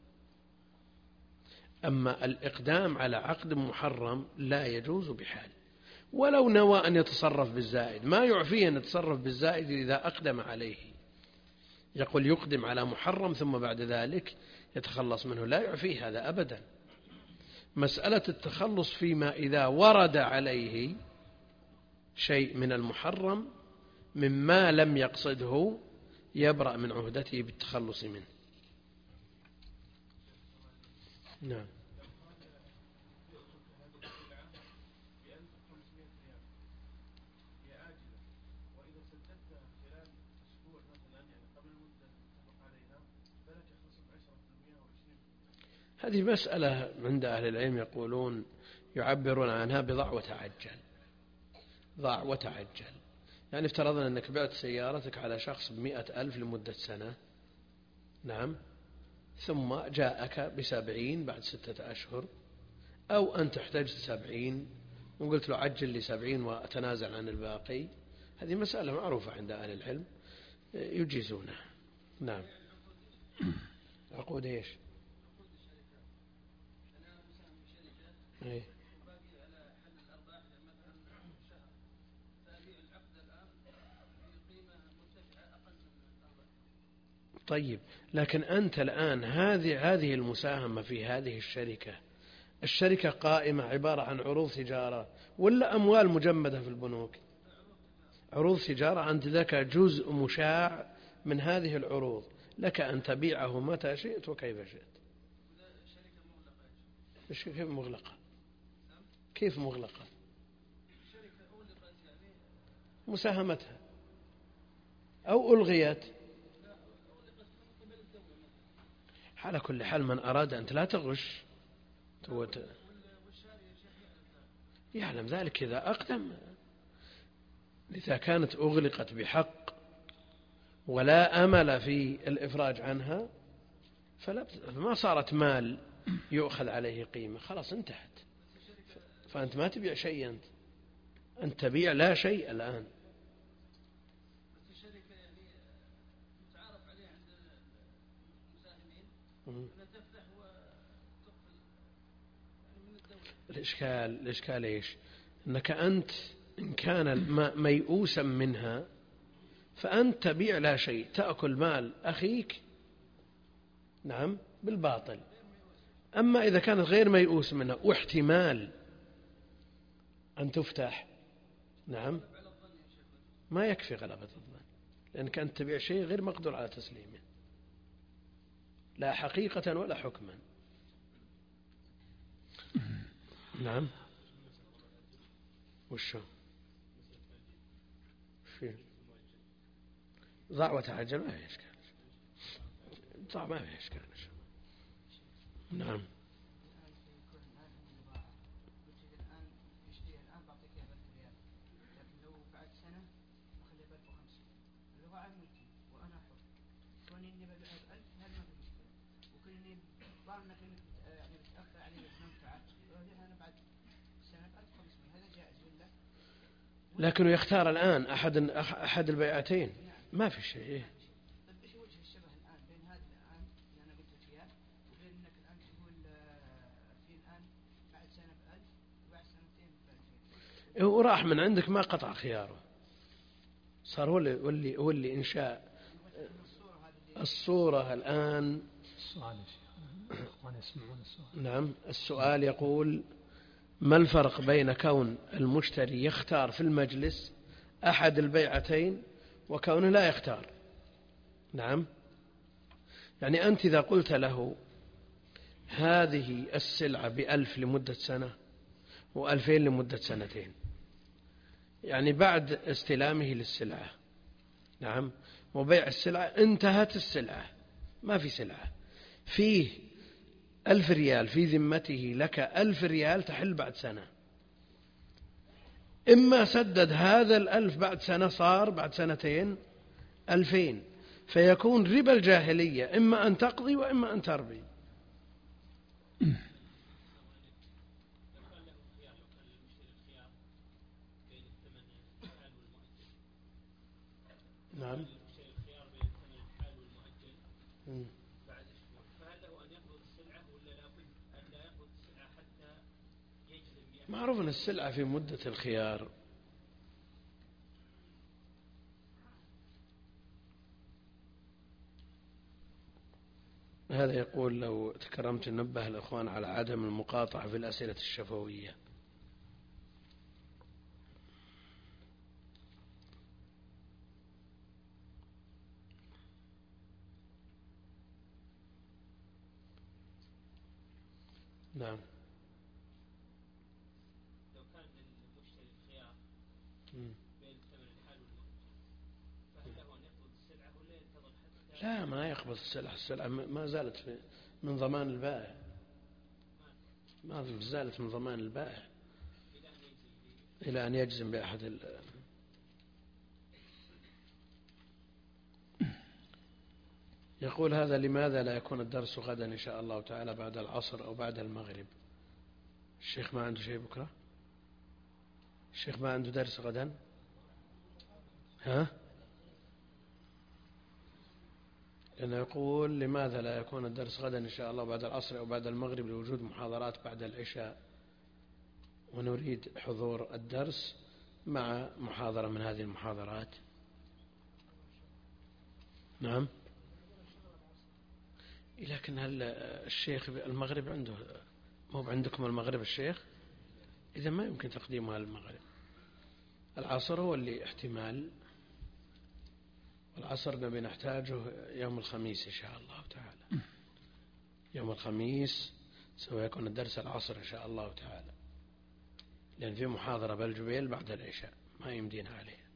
أما الإقدام على عقد محرم لا يجوز بحال، ولو نوى أن يتصرف بالزائد ما يعفيه أن يتصرف بالزائد إذا أقدم عليه، يقول يقدم على محرم ثم بعد ذلك يتخلص منه، لا يعفيه هذا أبدا. مسألة التخلص فيما إذا ورد عليه شيء من المحرم مما لم يقصده يبرأ من عهدته بالتخلص منه. نعم. هذه مسألة عند أهل العلم يقولون يعبرون عنها بضع وتعجل. ضع وتعجل، يعني افترضنا أنك بعت سيارتك على شخص ب100,000 لمدة سنة، نعم، ثم جاءك ب70 بعد 6 أشهر، أو أنت احتجت 70 وقلت له عجل لي 70 وأتنازل عن الباقي. هذه مسألة معروفة عند أهل العلم يجيزونها. نعم. عقود إيش؟ إيه؟ طيب، لكن أنت الآن هذه المساهمة في هذه الشركة قائمة عبارة عن عروض تجارة ولا أموال مجمدة في البنوك؟ عروض تجارة، أنت لك جزء مشاع من هذه العروض، لك أن تبيعه متى شئت وكيف شئت. كيف مغلقة؟ كيف مغلقة؟ مساهمتها أو ألغيت. على كل حال من أراد أنت لا تغش يعلم ذلك إذا أقدم. إذا كانت أغلقت بحق ولا أمل في الإفراج عنها فما صارت مال يؤخذ عليه قيمة، خلاص انتهت. فأنت ما تبيع شيء، أنت تبيع لا شيء الآن. الإشكال إيش؟ أنك أنت إن كان ميؤوسا منها فأنت تبيع لا شيء، تأكل مال أخيك نعم بالباطل. أما إذا كانت غير ميؤوس منها واحتمال أن تفتح نعم ما يكفي غلبة الظن، لأنك أنت تبيع شيء غير مقدور على تسليمه لا حقيقة ولا حكما. نعم وشو فيه ضع وتعجل ما في إشكال، ضع ما في إشكال. نعم لكنه يختار الآن أحد البيعتين ما في شيء. وراح من عندك ما قطع خياره، صار هو اللي إنشاء الصورة الآن. نعم السؤال يقول: ما الفرق بين كون المشتري يختار في المجلس أحد البيعتين وكونه لا يختار؟ نعم يعني أنت إذا قلت له هذه السلعة ب1000 لمدة سنة و2000 لمدة سنتين، يعني بعد استلامه للسلعة نعم وبيع السلعة انتهت السلعة ما في سلعة، فيه 1000 ريال في ذمته، لك 1000 ريال تحل بعد سنة. إما سدد هذا 1000 بعد سنة صار بعد سنتين 2000، فيكون ربا الجاهلية إما أن تقضي وإما أن تربي. نعم معروف أن السلعة في مدة الخيار. هذا يقول: لو تكرمت نبه الإخوان على عدم المقاطعة في الأسئلة الشفوية. نعم لو كان للمشتري الخيار بين ثمن الحال والمؤجل فهل له أن يقبض السلعة ولا ينتظر حتى؟ لا ما يقبض السلعة ما زالت من ضمان البائع، ما زالت من ضمان البائع إلى أن يجزم بأحد يقول: هذا لماذا لا يكون الدرس غدا إن شاء الله تعالى بعد العصر أو بعد المغرب؟ الشيخ ما عنده شيء بكرة؟ الشيخ ما عنده درس غدا؟ ها؟ لأنه يقول: لماذا لا يكون الدرس غدا إن شاء الله بعد العصر أو بعد المغرب لوجود محاضرات بعد العشاء، ونريد حضور الدرس مع محاضرة من هذه المحاضرات. نعم لكن هل الشيخ المغرب عنده؟ مو عندكم المغرب الشيخ؟ إذا ما يمكن تقديمها للمغرب. العصر هو اللي احتمال، العصر نبي نحتاجه يوم الخميس إن شاء الله تعالى. يوم الخميس سيكون الدرس العصر إن شاء الله تعالى، لأن في محاضرة بالجبيل بعد العشاء ما يمدينا عليها.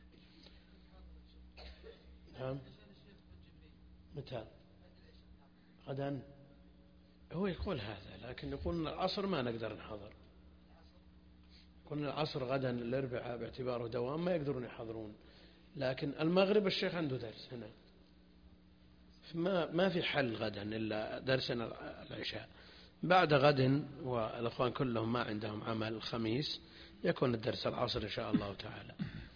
نعم متى؟ غدا هو يقول هذا، لكن يقول العصر ما نقدر نحضر. قلنا العصر غدا الأربعاء باعتباره دوام ما يقدرون يحضرون، لكن المغرب الشيخ عنده درس هنا، ما في حل غدا إلا درسنا العشاء. بعد غد والأخوان كلهم ما عندهم عمل الخميس يكون الدرس العصر إن شاء الله تعالى.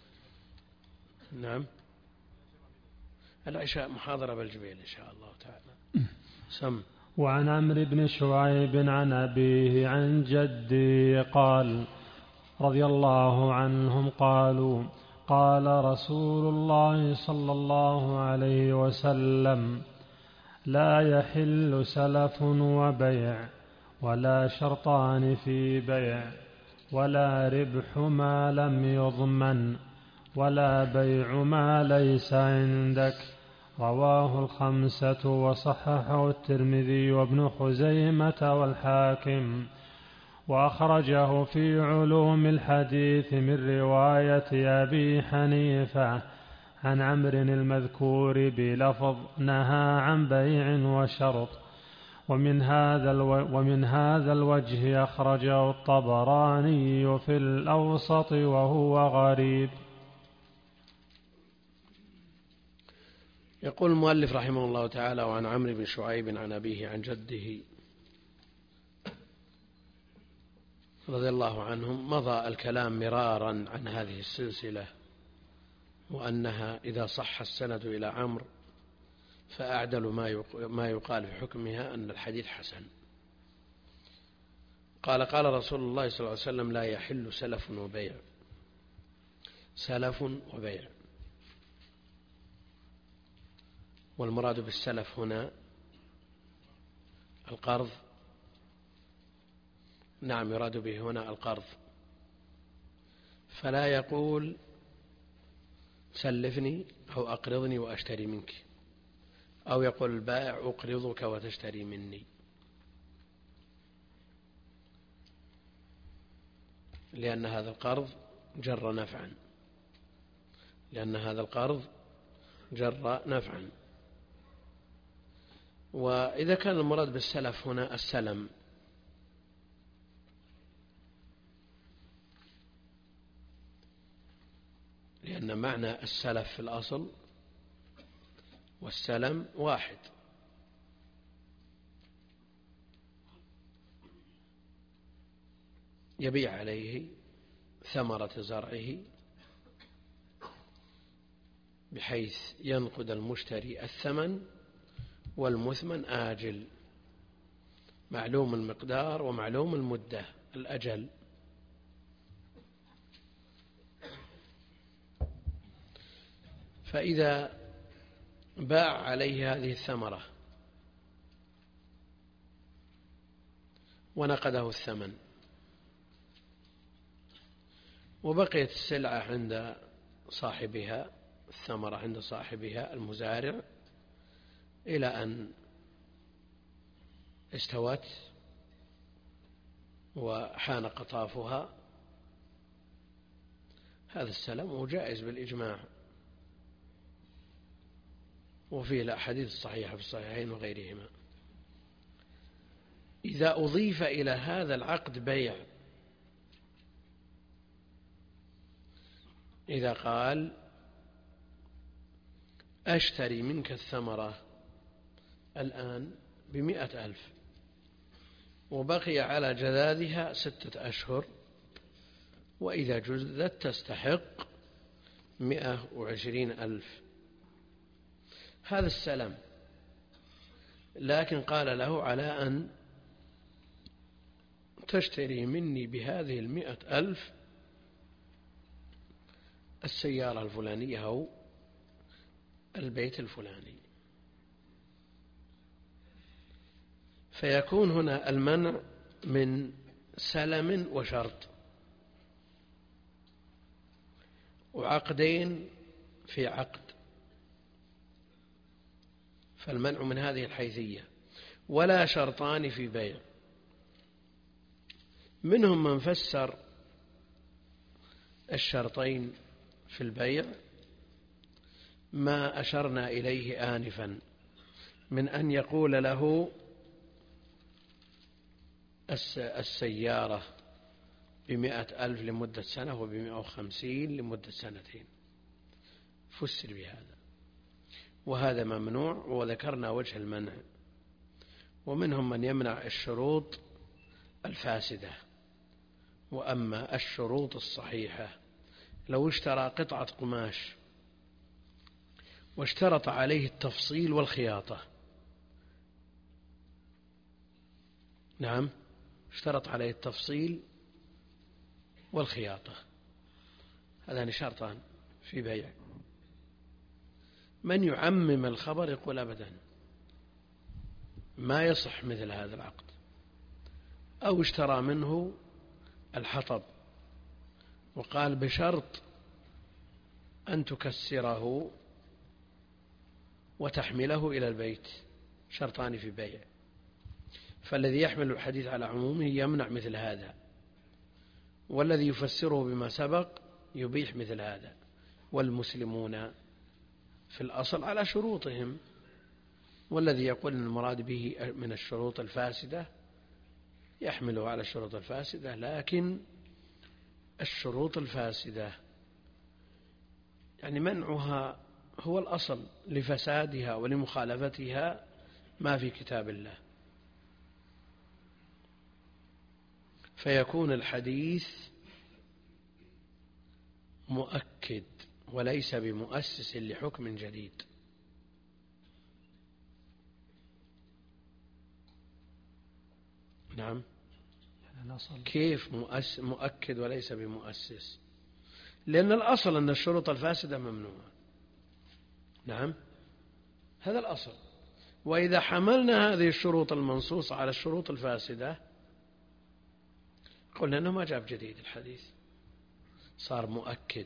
نعم العشاء محاضرة بالجبيل إن شاء الله تعالى. سم. وعن عمرو بن شعيب عن أبيه عن جده قال رضي الله عنهم قالوا قال رسول الله صلى الله عليه وسلم لا يحل سلف وبيع ولا شرطان في بيع ولا ربح ما لم يضمن ولا بيع ما ليس عندك. رواه الخمسة وصححه الترمذي وابن خزيمة والحاكم، وأخرجه في علوم الحديث من رواية أبي حنيفة عن عمرو المذكور بلفظ نهى عن بيع وشرط. ومن هذا الوجه أخرجه الطبراني في الأوسط وهو غريب. يقول المؤلف رحمه الله تعالى وعن عمرو بن شعيب عن أبيه عن جده رضي الله عنهم. مضى الكلام مرارا عن هذه السلسلة وأنها إذا صح السند إلى عمرو فأعدل ما يقال في حكمها أن الحديث حسن. قال رسول الله صلى الله عليه وسلم لا يحل سلف وبيع. سلف وبيع، والمراد بالسلف هنا القرض. نعم يراد به هنا القرض، فلا يقول سلفني أو أقرضني وأشتري منك، أو يقول البائع أقرضك وتشتري مني، لأن هذا القرض جر نفعا، لأن هذا القرض جر نفعا. وإذا كان المراد بالسلف هنا السلم، لأن معنى السلف في الأصل والسلم واحد. يبيع عليه ثمرة زرعه بحيث ينقد المشتري الثمن، والمثمن آجل معلوم المقدار ومعلوم المدة الأجل. فإذا باع عليه هذه الثمرة ونقده الثمن وبقيت السلعة عند صاحبها، الثمرة عند صاحبها المزارع، إلى أن استوت وحان قطافها، هذا السلم جائز بالإجماع، وفيه الأحاديث الصحيحة في الصحيحين وغيرهما. إذا أضيف إلى هذا العقد بيع، إذا قال أشتري منك الثمرة الآن ب100,000 وبقي على جذاذها 6 أشهر، وإذا جذت تستحق 120,000، هذا السلم. لكن قال له على أن تشتري مني بهذه 100,000 السيارة الفلانية أو البيت الفلاني، فيكون هنا المنع من سلم وشرط، وعقدين في عقد، فالمنع من هذه الحيثية. ولا شرطان في بيع. منهم من فسر الشرطين في البيع ما أشرنا إليه آنفا، من أن يقول له السيارة ب100,000 لمدة سنة وب150 لمدة سنتين، فسر بهذا، وهذا ممنوع، وذكرنا وجه المنع. ومنهم من يمنع الشروط الفاسدة. وأما الشروط الصحيحة، لو اشترى قطعة قماش واشترط عليه التفصيل والخياطة، نعم، اشترط عليه التفصيل والخياطة، هذان شرطان في بيع. من يعمم الخبر يقول أبدا ما يصح مثل هذا العقد. أو اشترى منه الحطب وقال بشرط أن تكسره وتحمله إلى البيت، شرطان في بيع. فالذي يحمل الحديث على عمومه يمنع مثل هذا، والذي يفسره بما سبق يبيح مثل هذا. والمسلمون في الأصل على شروطهم، والذي يقول أن المراد به من الشروط الفاسدة يحمله على الشروط الفاسدة. لكن الشروط الفاسدة يعني منعها هو الأصل لفسادها ولمخالفتها ما في كتاب الله، فيكون الحديث مؤكد وليس بمؤسس لحكم جديد. نعم، كيف مؤكد وليس بمؤسس؟ لأن الأصل أن الشروط الفاسدة ممنوعة. نعم، هذا الأصل. وإذا حملنا هذه الشروط المنصوصة على الشروط الفاسدة قلنا أنه ما جاب جديد، الحديث صار مؤكد.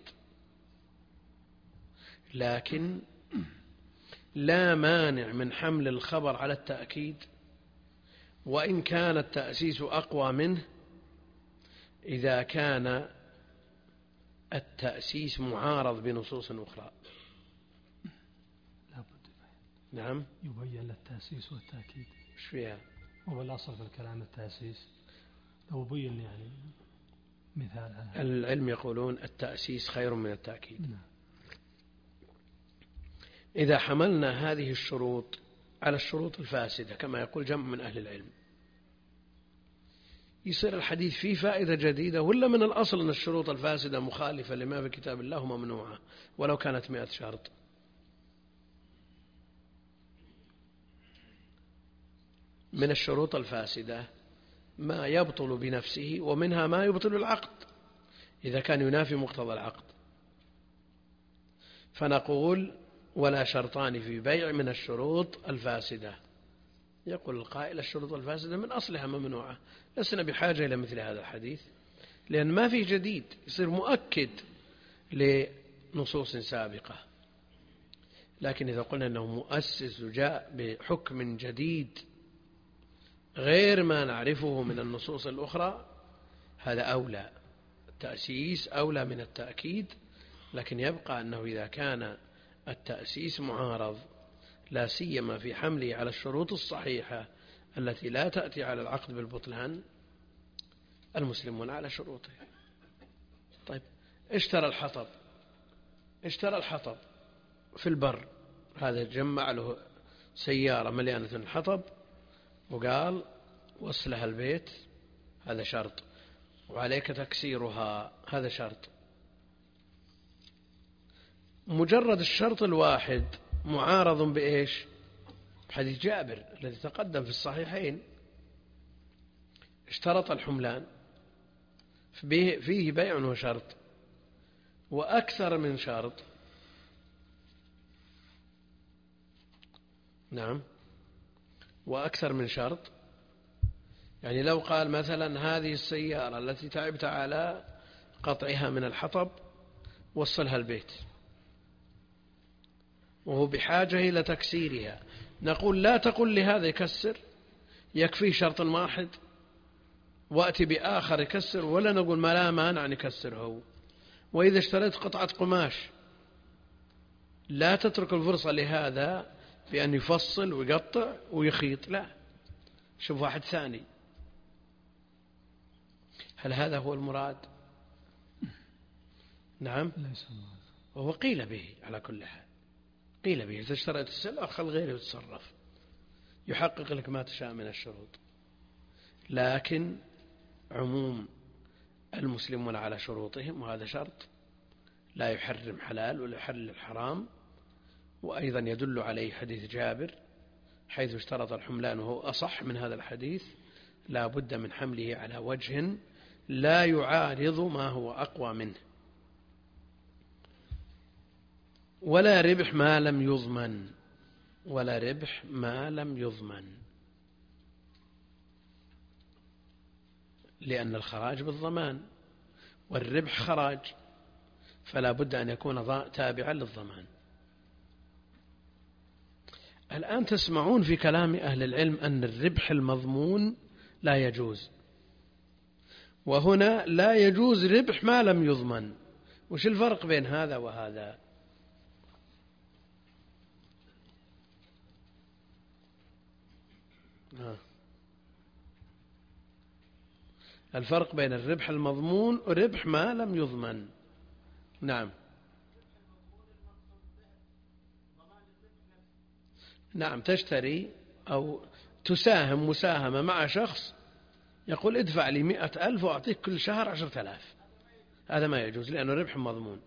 لكن لا مانع من حمل الخبر على التأكيد، وإن كان التأسيس أقوى منه إذا كان التأسيس معارض بنصوص أخرى. نعم، يبين التأسيس والتأكيد. ايش فيها؟ هو الأصل في الكلام التأسيس، لو بين يعني مثال. العلم يقولون التأسيس خير من التأكيد. نعم. إذا حملنا هذه الشروط على الشروط الفاسدة كما يقول جمع من أهل العلم يصير الحديث فيه فائدة جديدة، ولا من الأصل أن الشروط الفاسدة مخالفة لما في كتاب الله وممنوعة ولو كانت 100 شرط. من الشروط الفاسدة ما يبطل بنفسه، ومنها ما يبطل العقد إذا كان ينافي مقتضى العقد. فنقول ولا شرطان في بيع من الشروط الفاسدة. يقول القائل الشروط الفاسدة من أصلها ممنوعة، لسنا بحاجة إلى مثل هذا الحديث لأن ما في جديد، يصير مؤكد لنصوص سابقة. لكن إذا قلنا أنه مؤسس جاء بحكم جديد غير ما نعرفه من النصوص الأخرى هذا أولى، التأسيس أولى من التأكيد. لكن يبقى أنه إذا كان التأسيس معارض لا سيما في حمله على الشروط الصحيحة التي لا تأتي على العقد بالبطلان، المسلمون على شروطه. طيب، اشترى الحطب في البر، هذا جمع له سيارة مليانة الحطب وقال وصلها البيت، هذا شرط، وعليك تكسيرها، هذا شرط. مجرد الشرط الواحد معارض بإيش؟ حديث جابر الذي تقدم في الصحيحين، اشترط الحملان فيه بيع وشرط وأكثر من شرط. نعم، وأكثر من شرط. يعني لو قال مثلا هذه السيارة التي تعبت على قطعها من الحطب وصلها البيت وهو بحاجة إلى تكسيرها، نقول لا تقل لهذا يكسر، يكفي شرط واحد وأتي بآخر يكسر، ولا نقول ما لا مانع أن يكسره. وإذا اشتريت قطعة قماش لا تترك الفرصة لهذا بأن يفصل ويقطع ويخيط، لا، شوف واحد ثاني. هل هذا هو المراد؟ نعم، وهو قيل به على كل حال، قيل به إذا اشتريت السلعة خل غيره يتصرف. يحقق لك ما تشاء من الشروط. لكن عموم المسلمون على شروطهم، وهذا شرط لا يحرم حلال ولا يحلل حرام. وأيضا يدل عليه حديث جابر حيث اشترط الحملان، وهو أصح من هذا الحديث، لا بد من حمله على وجه لا يعارض ما هو أقوى منه. ولا ربح ما لم يضمن، ولا ربح ما لم يضمن، لأن الخراج بالضمان والربح خراج، فلا بد أن يكون تابعا للضمان. الآن تسمعون في كلام أهل العلم أن الربح المضمون لا يجوز، وهنا لا يجوز ربح ما لم يضمن. وش الفرق بين هذا وهذا؟ الفرق بين الربح المضمون وربح ما لم يضمن. نعم، نعم، تشتري أو تساهم مساهمة مع شخص يقول ادفع لي 100,000 وأعطيك كل شهر 10,000، هذا ما يجوز لأنه ربح مضمون.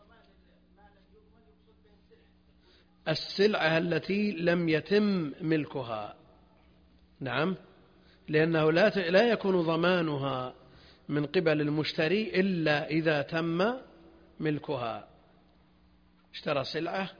السلعة التي لم يتم ملكها، نعم، لأنه لا يكون ضمانها من قبل المشتري إلا إذا تم ملكها. اشترى سلعة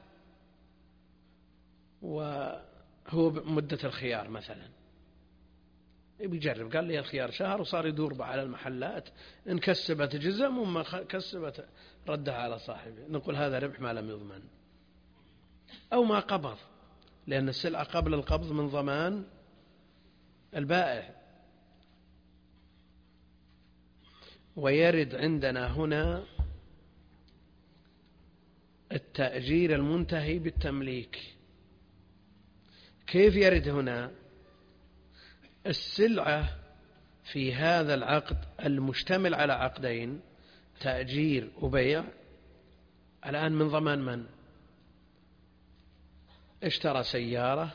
وهو مدة الخيار مثلا، بيجرب، قال لي الخيار شهر، وصار يدور على المحلات، إن كسبت جزم وما كسبت ردها على صاحبه، نقول هذا ربح ما لم يضمن. أو ما قبض، لأن السلعة قبل القبض من ضمان البائع. ويرد عندنا هنا التأجير المنتهي بالتمليك. كيف يرد هنا؟ السلعة في هذا العقد المشتمل على عقدين، تأجير وبيع، الآن من ضمان من؟ اشترى سيارة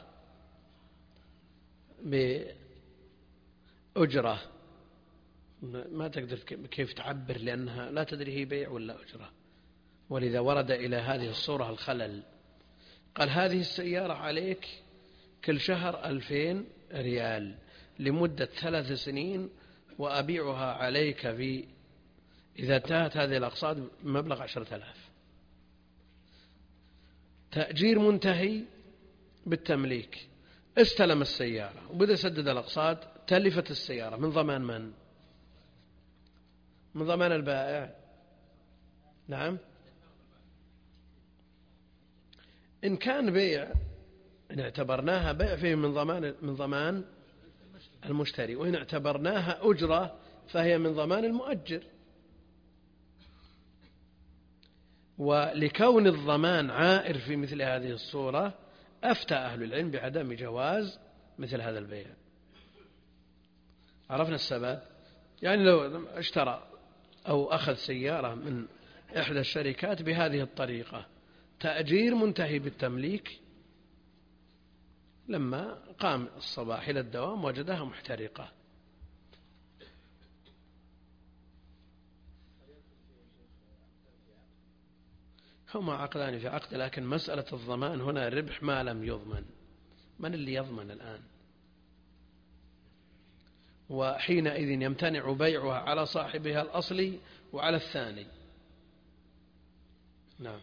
بأجرة، ما تقدر كيف تعبر لأنها لا تدري هي بيع ولا أجرة، ولذا ورد إلى هذه الصورة الخلل. قال هذه السيارة عليك كل شهر 2000 ريال لمدة 3 سنين، وأبيعها عليك إذا انتهت هذه الأقساط بمبلغ 10,000. تأجير منتهي بالتمليك، استلم السيارة وبدأ يسدد الأقساط، تلفت السيارة، من ضمان من؟ من ضمان البائع. نعم، إن كان بيع إن اعتبرناها بيع فيه من ضمان المشتري، وإن اعتبرناها أجرة فهي من ضمان المؤجر. ولكون الضمان عائر في مثل هذه الصورة، أفتى أهل العلم بعدم جواز مثل هذا البيع. عرفنا السبب؟ يعني لو اشترى أو أخذ سيارة من إحدى الشركات بهذه الطريقة، تأجير منتهي بالتمليك، لما قام الصباح إلى الدوام وجدها محترقة. هما عقدان في عقد، لكن مسألة الضمان هنا ربح ما لم يضمن. من اللي يضمن الآن؟ وحينئذ يمتنع بيعها على صاحبها الأصلي وعلى الثاني. نعم،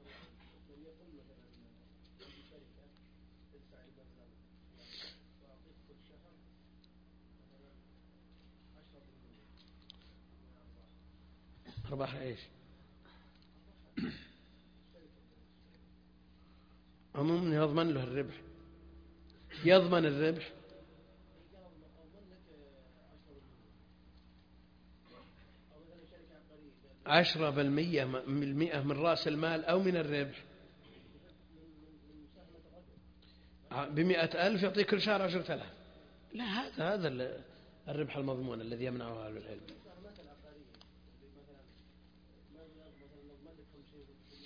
أرباح إيش؟ عموما يضمن له الربح، يضمن الربح. عشرة بالمئة من رأس المال أو من الربح. 100,000 يعطيك كل شهر 10,000. لا، هذا الربح المضمون الذي يمنعه أهل العلم.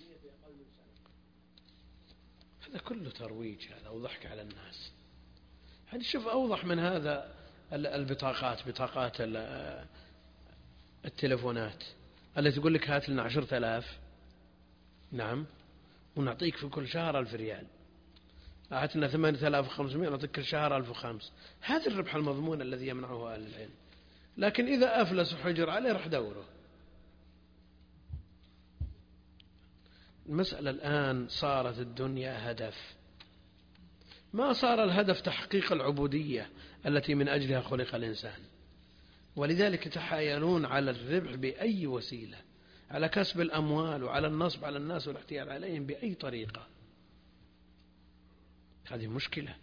هذا كله ترويج، هذا وضحك على الناس. يعني شوف أوضح من هذا بطاقات التلفونات التي تقول لك هات لنا 10,000، نعم، ونعطيك في كل شهر 1000 ريال. هات لنا 8,500 نعطيك كل شهر 1005. هذا الربح المضمون الذي يمنعه أهل العلم. لكن إذا أفلس وحجر عليه راح دوره. المسألة الآن صارت الدنيا هدف، ما صار الهدف تحقيق العبودية التي من أجلها خلق الإنسان، ولذلك يتحايلون على الربح بأي وسيلة، على كسب الأموال وعلى النصب على الناس والاحتيال عليهم بأي طريقة. هذه مشكلة.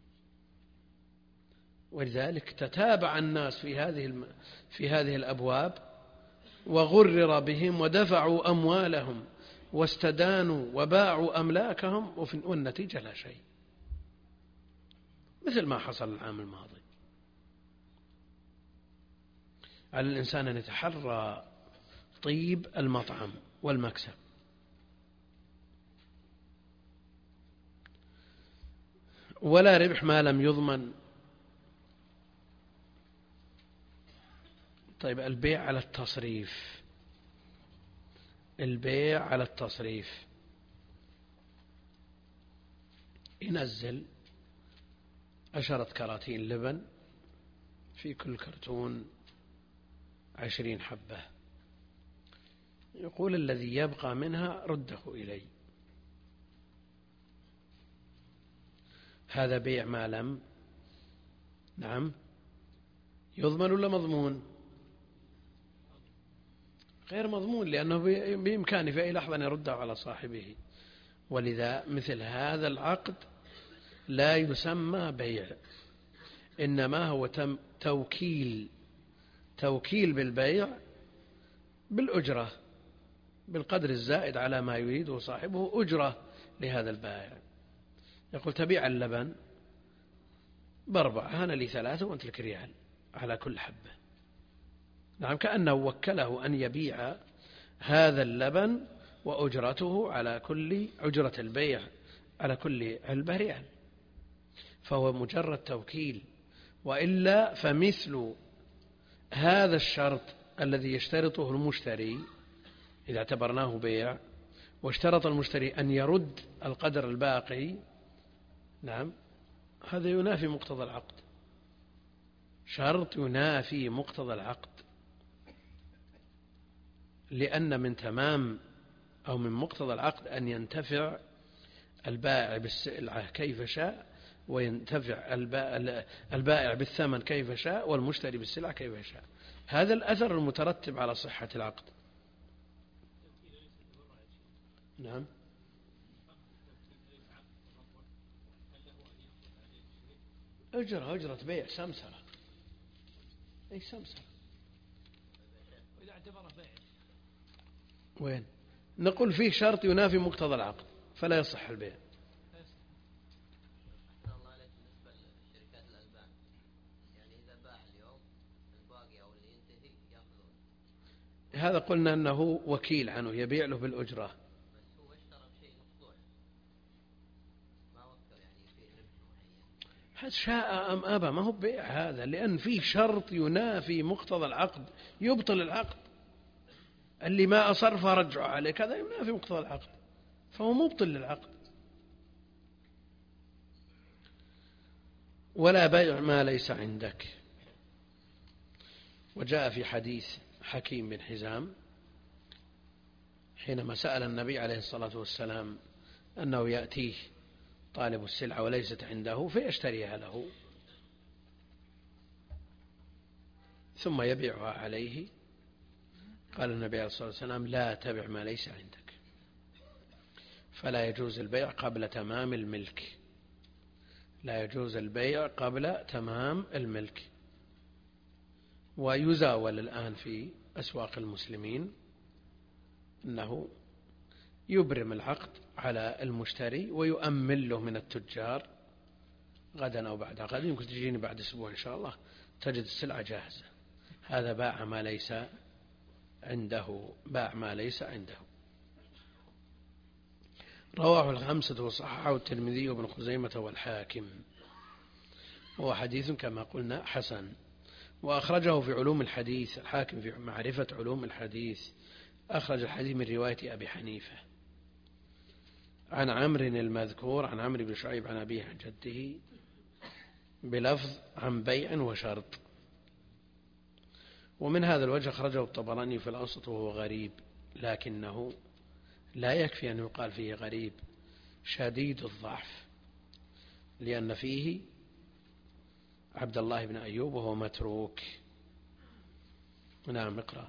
ولذلك تتابع الناس في هذه الأبواب وغرر بهم ودفعوا أموالهم واستدانوا وباعوا أملاكهم، والنتيجة لا شيء، مثل ما حصل العام الماضي. على الإنسان أن يتحرى طيب المطعم والمكسب. ولا ربح ما لم يضمن. طيب البيع على التصريف، البيع على التصريف، ينزل 10 كراتين لبن، في كل كرتون 20 حبة، يقول الذي يبقى منها رده إلي. هذا بيع ما لم، نعم، يضمن ولا مضمون؟ غير مضمون، لأنه بإمكانه في أي لحظة أن يرده على صاحبه. ولذا مثل هذا العقد لا يسمى بيع، إنما هو توكيل بالبيع بالأجرة، بالقدر الزائد على ما يريده صاحبه، أجرة لهذا البائع. يقول تبيع اللبن ب4، أنا لي 3 وأنت لك ريال على كل حبة. نعم، كأنه وكله أن يبيع هذا اللبن وأجرته على كل أجرة البيع على كل علبة ريال، فهو مجرد توكيل. وإلا فمثل هذا الشرط الذي يشترطه المشتري إذا اعتبرناه بيع، واشترط المشتري أن يرد القدر الباقي، نعم، هذا ينافي مقتضى العقد، شرط ينافي مقتضى العقد. لأن من تمام أو من مقتضى العقد أن ينتفع البائع بالسلعة كيف شاء، وينتفع البائع بالثمن كيف شاء، والمشتري بالسلعة كيف شاء. هذا الأثر المترتب على صحة العقد. نعم. أجرة بيع، سمسرة، أي سمسرة. وإذا اعتبره بيع وين؟ نقول فيه شرط ينافي مقتضى العقد فلا يصح البيع. هذا قلنا أنه وكيل عنه يبيع له بالأجرة. هذا شاء أم أبى ما هو بيع هذا، لأن فيه شرط ينافي مقتضى العقد يبطل العقد. اللي ما أصر فرجع عليك هذا ينافي مقتضى العقد، فهو مبطل للعقد. ولا بيع ما ليس عندك. وجاء في حديث حكيم بن حزام حينما سأل النبي عليه الصلاة والسلام أنه يأتيه طالب السلعة وليست عنده فيشتريها له ثم يبيعها عليه. قال النبي عليه الصلاة والسلام لا تبع ما ليس عندك، فلا يجوز البيع قبل تمام الملك، لا يجوز البيع قبل تمام الملك. ويزاول الآن في أسواق المسلمين أنه يبرم العقد على المشتري ويؤمن له من التجار غدا أو بعد غد، يمكن تجيني بعد أسبوع إن شاء الله تجد السلعة جاهزة. هذا باع ما ليس عنده، باع ما ليس عنده. رواه الخمسة وصححه الترمذي وابن خزيمة والحاكم. هو حديث كما قلنا حسن. وأخرجه في علوم الحديث الحاكم في معرفة علوم الحديث، أخرج الحديث من رواية أبي حنيفة عن عمرو المذكور عن عمرو بن شعيب عن أبيه عن جده بلفظ عن بيع وشرط. ومن هذا الوجه أخرجه الطبراني في الأوسط وهو غريب، لكنه لا يكفي أن يقال فيه غريب، شديد الضعف، لأن فيه عبد الله بن أيوب وهو متروك. نعم اقرأ.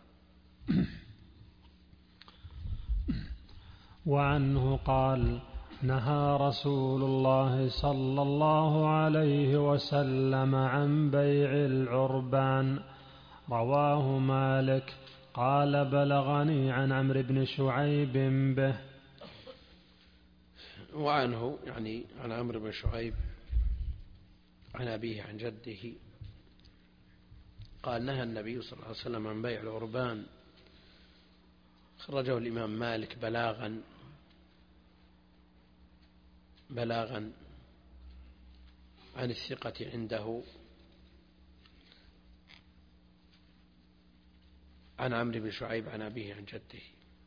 وعنه قال: نهى رسول الله صلى الله عليه وسلم عن بيع العربان. رواه مالك. قال: بلغني عن عمرو بن شعيب به. وعنه يعني عن عمرو بن شعيب عن أبيه عن جده قال: نهى النبي صلى الله عليه وسلم عن بيع العربان. خرجه الإمام مالك بلاغا عن الثقة عنده عن عمرو بن شعيب عن أبيه عن جده،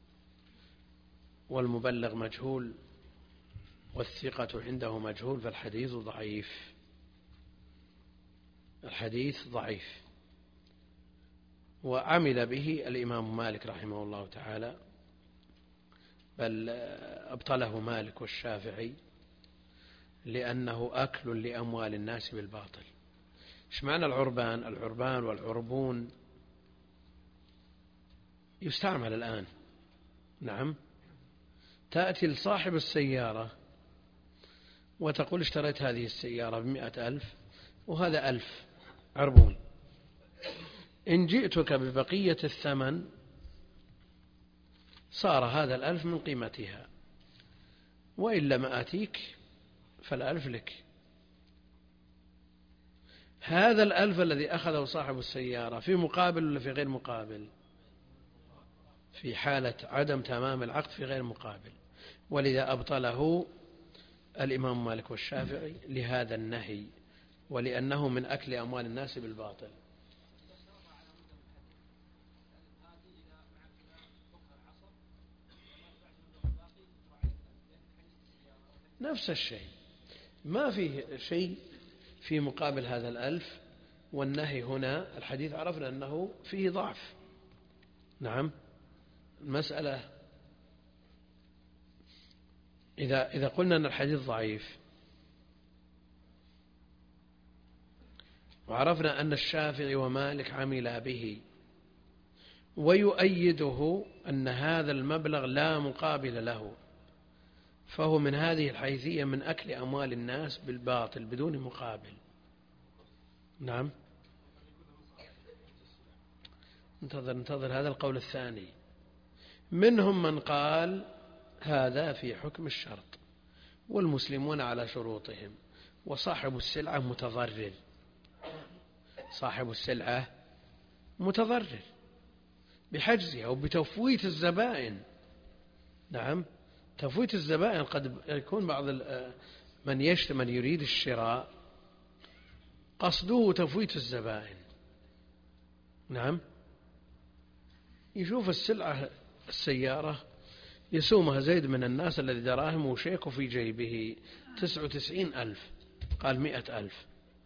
والمبلغ مجهول والثقة عنده مجهول، فالحديث ضعيف. الحديث ضعيف. وعمل به الإمام مالك رحمه الله تعالى، بل أبطله مالك والشافعي، لأنه أكل لأموال الناس بالباطل. إيش معنى العربان؟ العربان والعربون يستعمل الآن. نعم، تأتي لصاحب السيارة وتقول: اشتريت هذه السيارة ب100,000 وهذا 1000 عربون، إن جئتك ببقية الثمن صار هذا 1000 من قيمتها، وإلا ما آتيك فال1000 لك. هذا 1000 الذي أخذه صاحب السيارة في مقابل ولا في غير مقابل؟ في حالة عدم تمام العقد في غير مقابل. ولذا أبطله الإمام مالك والشافعي لهذا النهي، ولأنه من أكل أموال الناس بالباطل. نفس الشيء، ما فيه شيء في مقابل هذا 1000، والنهي هنا الحديث عرفنا أنه فيه ضعف. نعم، المسألة إذا قلنا أن الحديث ضعيف وعرفنا أن الشافعي ومالك عملا به ويؤيده أن هذا المبلغ لا مقابل له، فهو من هذه الحيثية من أكل أموال الناس بالباطل بدون مقابل. نعم، انتظر هذا القول الثاني. منهم من قال هذا في حكم الشرط والمسلمون على شروطهم، وصاحب السلعة متضرر. صاحب السلعة متضرر بحجزها وبتفويت الزبائن. نعم، تفويت الزبائن قد يكون بعض من يريد الشراء قصده تفويت الزبائن. نعم، يشوف السيارة يسومها زيد من الناس الذي دراهمه شيك في جيبه 99,000، قال 100,000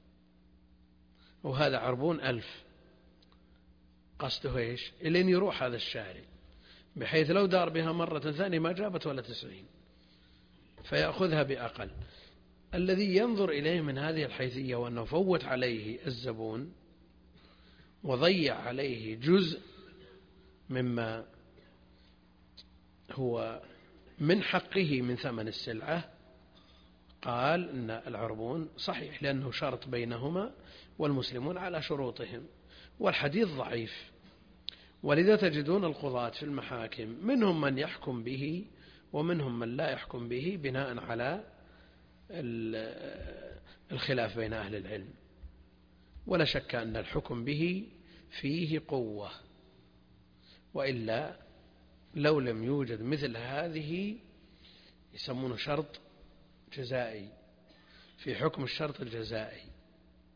وهذا عربون 1000، قصده إيش؟ إلين يروح هذا الشاري، بحيث لو دار بها مرة ثانية ما جابت ولا 90، فيأخذها بأقل. الذي ينظر إليه من هذه الحيثية وأنه فوت عليه الزبون وضيع عليه جزء مما هو من حقه من ثمن السلعة، قال إن العربون صحيح لأنه شرط بينهما والمسلمون على شروطهم، والحديث ضعيف. ولذا تجدون القضاة في المحاكم منهم من يحكم به ومنهم من لا يحكم به بناء على الخلاف بين أهل العلم. ولا شك أن الحكم به فيه قوة، وإلا لو لم يوجد مثل هذه يسمونه شرط جزائي، في حكم الشرط الجزائي.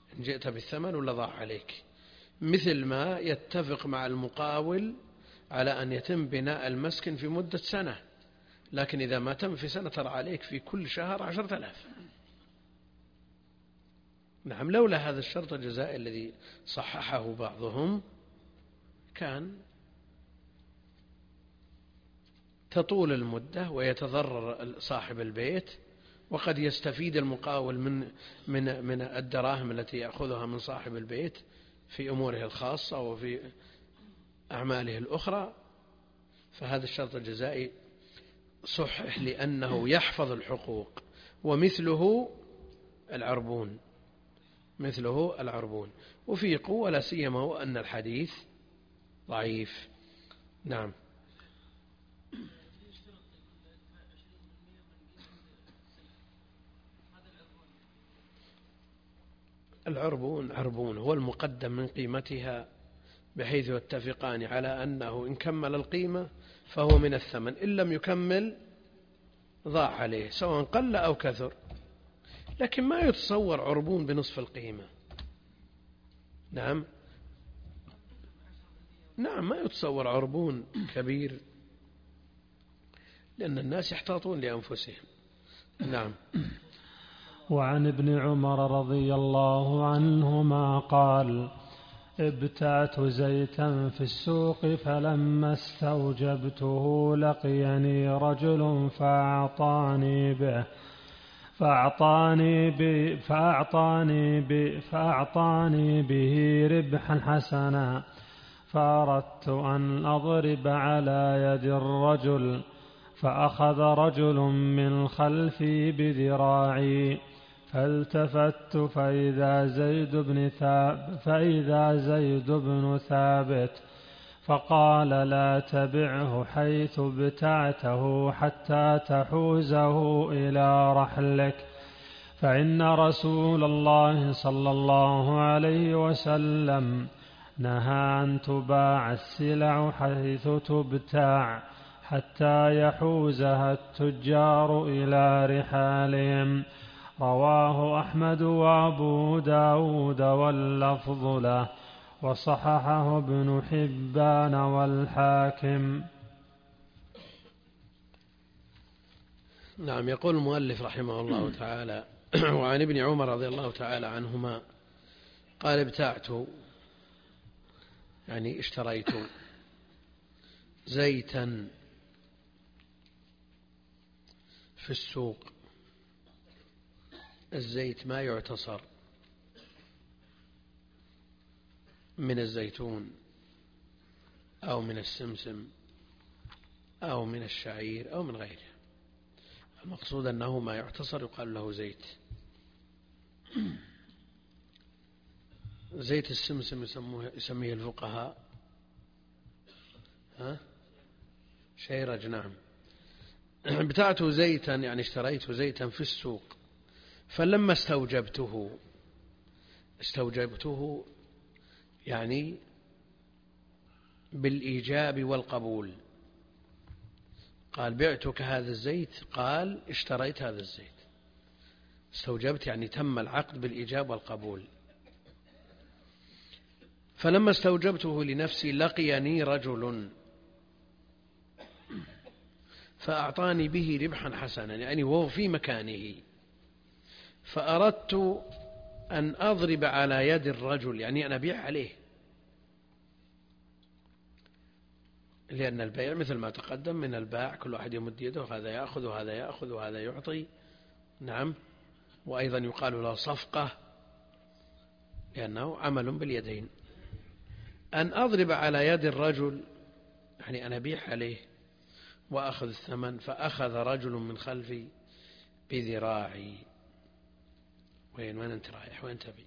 إن جئت بالثمن ولا ضاع عليك، مثل ما يتفق مع المقاول على أن يتم بناء المسكن في مدة سنة، لكن إذا ما تم في سنة ترى عليك في كل شهر 10,000. نعم، لولا هذا الشرط الجزائي الذي صححه بعضهم كان تطول المدة ويتضرر صاحب البيت، وقد يستفيد المقاول من الدراهم التي يأخذها من صاحب البيت في أموره الخاصة وفي أعماله الأخرى. فهذا الشرط الجزائي صحح لأنه يحفظ الحقوق، ومثله العربون، مثله العربون، وفي قوة لا سيما هو أن الحديث ضعيف. نعم. العربون عربون هو المقدم من قيمتها، بحيث يتفقان على أنه إن كمل القيمة فهو من الثمن، إن لم يكمل ضاع عليه سواء قل أو كثر. لكن ما يتصور عربون بنصف القيمة. نعم، ما يتصور عربون كبير، لأن الناس يحتاطون لأنفسهم. نعم. وعن ابن عمر رضي الله عنهما قال: ابتعت زيتا في السوق فلما استوجبته لقيني رجل فأعطاني به ربحا حسنا، فأردت أن أضرب على يد الرجل، فأخذ رجل من خلفي بذراعي، فالتفت فإذا زيد بن ثابت، فقال: لا تبعه حيث ابتعته حتى تحوزه إلى رحلك، فإن رسول الله صلى الله عليه وسلم نهى أن تباع السلع حيث تبتاع حتى يحوزها التجار إلى رحالهم. رواه أحمد وأبو داود واللفظ له، وصححه ابن حبان والحاكم. نعم. يقول المؤلف رحمه الله تعالى: وعن ابن عمر رضي الله تعالى عنهما قال: ابتعت يعني اشتريت زيتا في السوق. الزيت ما يعتصر من الزيتون أو من السمسم أو من الشعير أو من غيره، المقصود أنه ما يعتصر يقال له زيت. زيت السمسم يسميه الفقهاء شيرج. نعم. ابتعت زيتا يعني اشتريت زيتا في السوق، فلما استوجبته يعني بالإيجاب والقبول. قال: بعتك هذا الزيت، قال: اشتريت هذا الزيت. استوجبت يعني تم العقد بالإيجاب والقبول. فلما استوجبته لنفسي لقيني رجل فأعطاني به ربحا حسنا، يعني وهو في مكانه، فأردت أن أضرب على يد الرجل، يعني أن أبيع عليه، لأن البيع مثل ما تقدم من الباع كل واحد يمد يده، هذا يأخذ وهذا يأخذ وهذا يعطي. نعم. وأيضا يقال له صفقة لأنه عمل باليدين. أن أضرب على يد الرجل يعني أن أبيع عليه وأخذ الثمن، فأخذ رجل من خلفي بذراعي. وين أنت رايح؟ وين تبي؟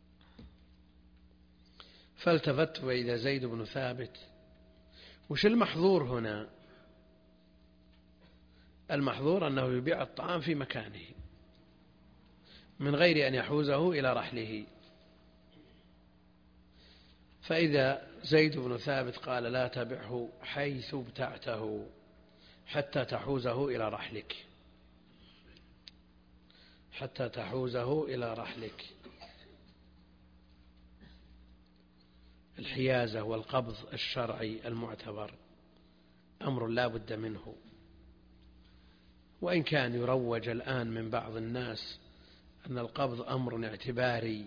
فالتفت وإذا زيد بن ثابت. وش المحظور هنا؟ المحظور أنه يبيع الطعام في مكانه من غير أن يحوزه إلى رحله. فإذا زيد بن ثابت قال: لا تبعه حيث ابتعته حتى تحوزه إلى رحلك، حتى تحوزه إلى رحلك. الحيازة والقبض الشرعي المعتبر أمر لا بد منه، وإن كان يروج الآن من بعض الناس أن القبض أمر اعتباري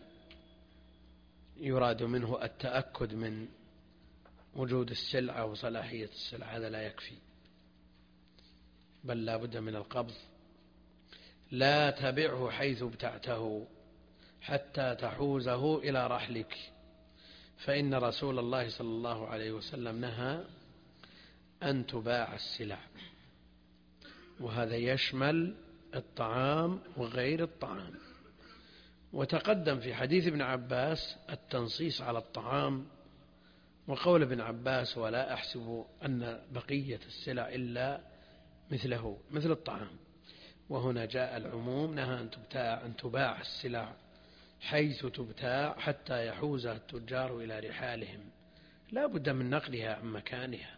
يراد منه التأكد من وجود السلعة وصلاحية السلعة، هذا لا يكفي، بل لا بد من القبض. لا تبعه حيث ابتعته حتى تحوزه إلى رحلك، فإن رسول الله صلى الله عليه وسلم نهى أن تباع السلع، وهذا يشمل الطعام وغير الطعام. وتقدم في حديث ابن عباس التنصيص على الطعام، وقول ابن عباس ولا أحسب أن بقية السلع إلا مثله مثل الطعام. وهنا جاء العموم، نهى أن تباع السلع حيث تبتاع حتى يحوزها التجار إلى رحالهم، لا بد من نقلها عن مكانها.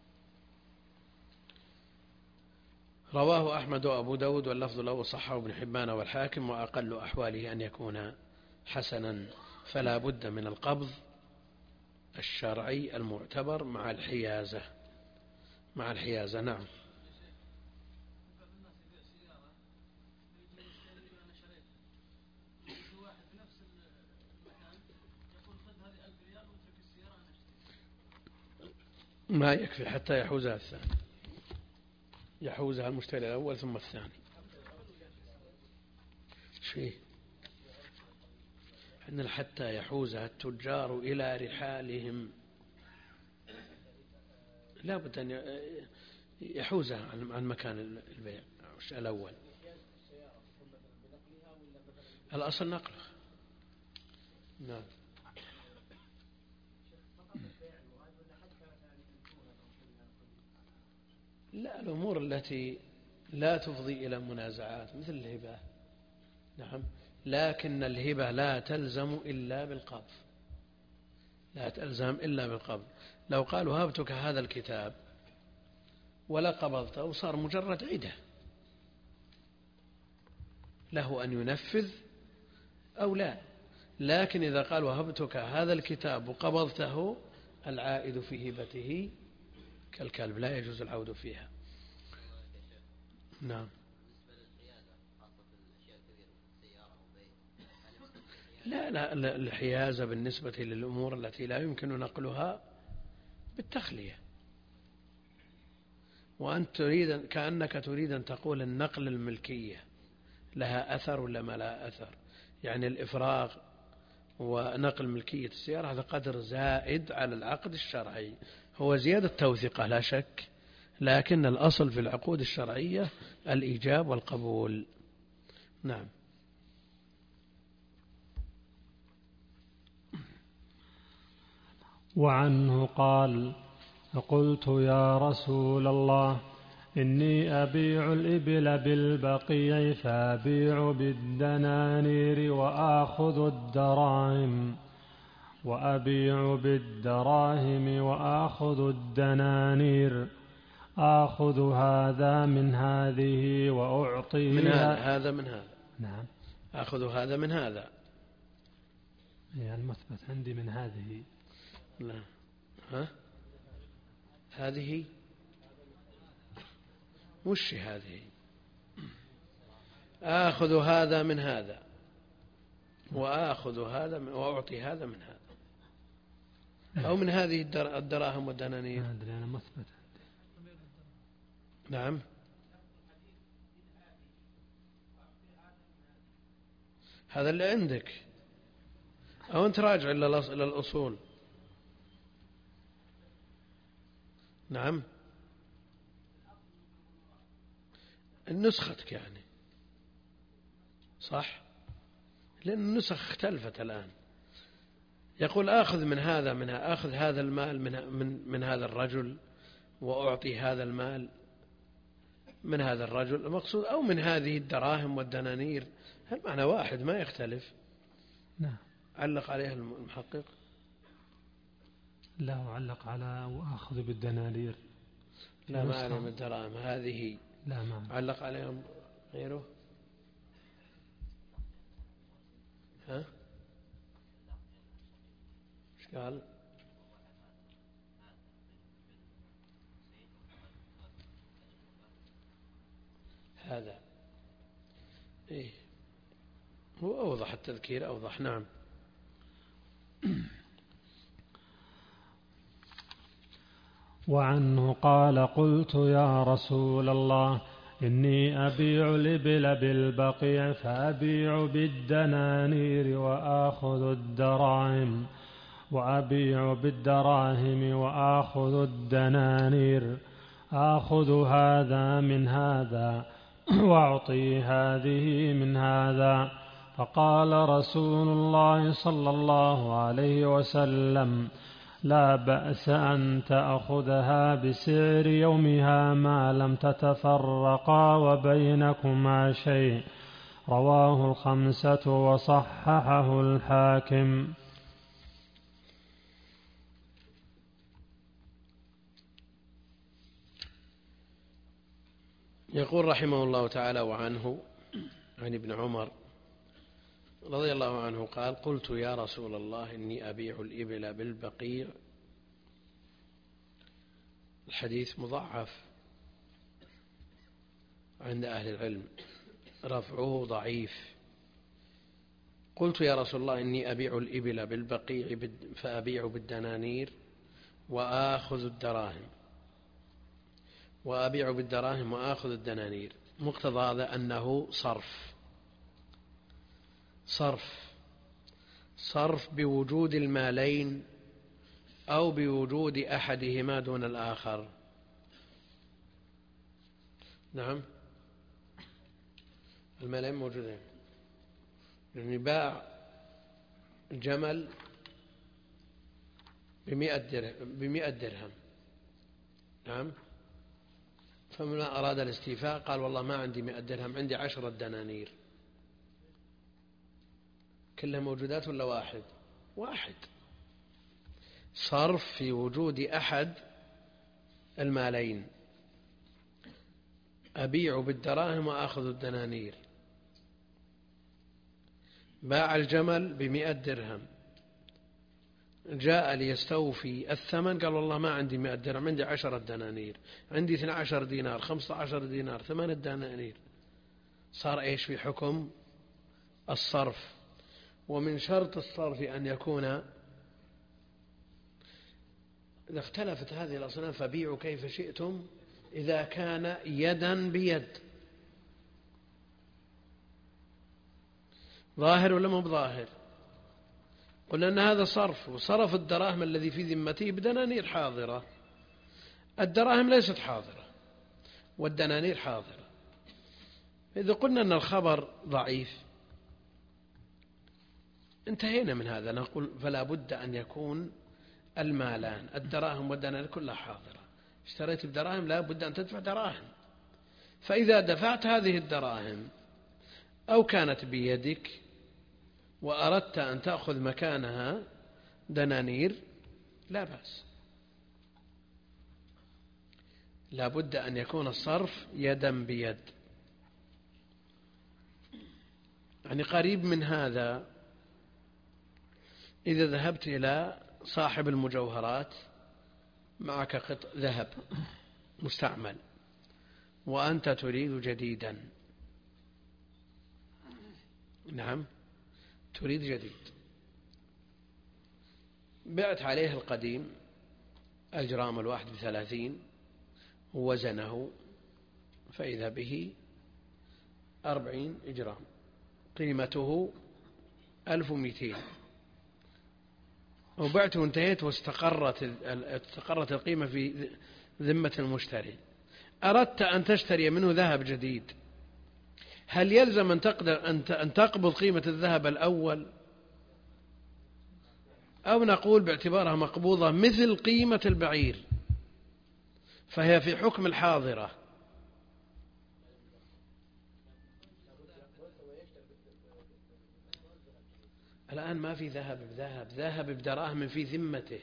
رواه أحمد وأبو داود واللفظ له صححه ابن حبان والحاكم، وأقل أحواله أن يكون حسنا، فلا بد من القبض الشرعي المعتبر مع الحيازة. نعم. ما يكفي حتى يحوزها الثاني، يحوزها المشتري الأول ثم الثاني. شيء أن حتى يحوزها التجار إلى رحالهم، لا بد أن يحوزها عن مكان البيع الأول. الأصل نقله. نعم. لا، الأمور التي لا تفضي إلى منازعات مثل الهبة. نعم، لكن الهبة لا تلزم إلا بالقبض، لا تلزم إلا بالقبض. لو قالوا هبتك هذا الكتاب ولا قبضته صار مجرد عدة، له أن ينفذ أو لا. لكن إذا قالوا هبتك هذا الكتاب وقبضته، العائد في هبته كالكلب لا يجوز العود فيها. نعم. لا الحيازة بالنسبة للأمور التي لا يمكن نقلها بالتخلية. وأنت كأنك تريد أن تقول النقل الملكية لها أثر ولا ما لها أثر، يعني الإفراغ ونقل ملكية السيارة هذا قدر زائد على العقد الشرعي، هو زيادة توثيقة لا شك، لكن الأصل في العقود الشرعية الإيجاب والقبول. نعم. وعنه قال: فقلت يا رسول الله إني أبيع الإبل بالبقيع فأبيع بالدنانير وآخذ الدراهم، وأبيع بالدراهم وآخذ الدنانير، آخذ هذا من هذه وأعطي من هذا من هذا. نعم. آخذ هذا من هذا، يعني المثبت عندي من هذه. لا، هذه وش هذه؟ آخذ هذا من هذا وآخذ هذا وأعطي هذا من هذا، أو من هذه الدراهم والدنانير. ما أدري، أنا مثبت عندي. نعم. هذا اللي عندك، أو أنت راجع إلى الأصول. نعم، نسختك يعني صح، لأن النسخ اختلفت الآن. يقول آخذ من هذا آخذ هذا المال من هذا الرجل وأعطي هذا المال من هذا الرجل، المقصود أو من هذه الدراهم والدنانير، المعنى واحد ما يختلف. نعم. علق عليها المحقق. لا، علق على وآخذ بالدنانير. لا، ما عليهم الدراهم هذه. لا، ما علق عليهم غيره. ها؟ ايش قال؟ هذا إيه هو أوضح، التذكير أوضح. نعم. وعنه قال قلت يا رسول الله إني أبيع الإبل بالبقيع فأبيع بالدنانير وأبيع بالدراهم وآخذ الدنانير، آخذ هذا من هذا وأعطي هذه من هذا. فقال رسول الله صلى الله عليه وسلم لا بأس أن تأخذها بسعر يومها ما لم تتفرقا وبينكما شيء. رواه 5 وصححه الحاكم. يقول رحمه الله تعالى: وعنه عن ابن عمر رضي الله عنه قال: قلت يا رسول الله إني أبيع الإبل بالبقيع. الحديث مضعف عند أهل العلم، رفعه ضعيف. قلت يا رسول الله إني أبيع الإبل بالبقيع فأبيع بالدنانير وآخذ الدراهم وأبيع بالدراهم وآخذ الدنانير. مقتضى هذا أنه صرف بوجود المالين أو بوجود أحدهما دون الآخر. نعم، المالين موجودين، يعني باع جمل ب100 درهم. نعم، فمن أراد الاستيفاء قال والله ما عندي 100 درهم، عندي 10 دنانير. كلها موجودات ولا واحد؟ صرف في وجود أحد المالين، أبيع بالدراهم وآخذ الدنانير. باع الجمل ب100 درهم، جاء ليستوفي الثمن قال والله ما عندي 100 درهم، عندي 10 دنانير، عندي 12 دينار، 15 دينار، 8 دنانير. صار إيش في حكم الصرف؟ ومن شرط الصرف أن يكون، إذا اختلفت هذه الأصناف فبيعوا كيف شئتم، إذا كان يدا بيد. ظاهر ولا مو بظاهر؟ قلنا أن هذا صرف، وصرف الدراهم الذي في ذمته بدنانير حاضرة. الدراهم ليست حاضرة والدنانير حاضرة. إذا قلنا أن الخبر ضعيف انتهينا من هذا، نقول فلا بد أن يكون المالان الدراهم والدنانير كلها حاضرة. اشتريت بدراهم لا بد أن تدفع دراهم، فإذا دفعت هذه الدراهم أو كانت بيدك وأردت أن تأخذ مكانها دنانير لا بأس. لا بد أن يكون الصرف يدا بيد. يعني قريب من هذا، إذا ذهبت إلى صاحب المجوهرات معك قطع ذهب مستعمل وأنت تريد جديدا، نعم تريد جديد، بعت عليه القديم الجرام الواحد ب30 ووزنه فإذا به 40 جرام، قيمته 1200، وبعته وانتهيت واستقرت القيمة في ذمة المشتري. أردت أن تشتري منه ذهب جديد، هل يلزم أن تقبض قيمة الذهب الأول، أو نقول باعتبارها مقبوضة مثل قيمة البعير فهي في حكم الحاضرة؟ الآن ما في ذهب بدراهم في ذمته،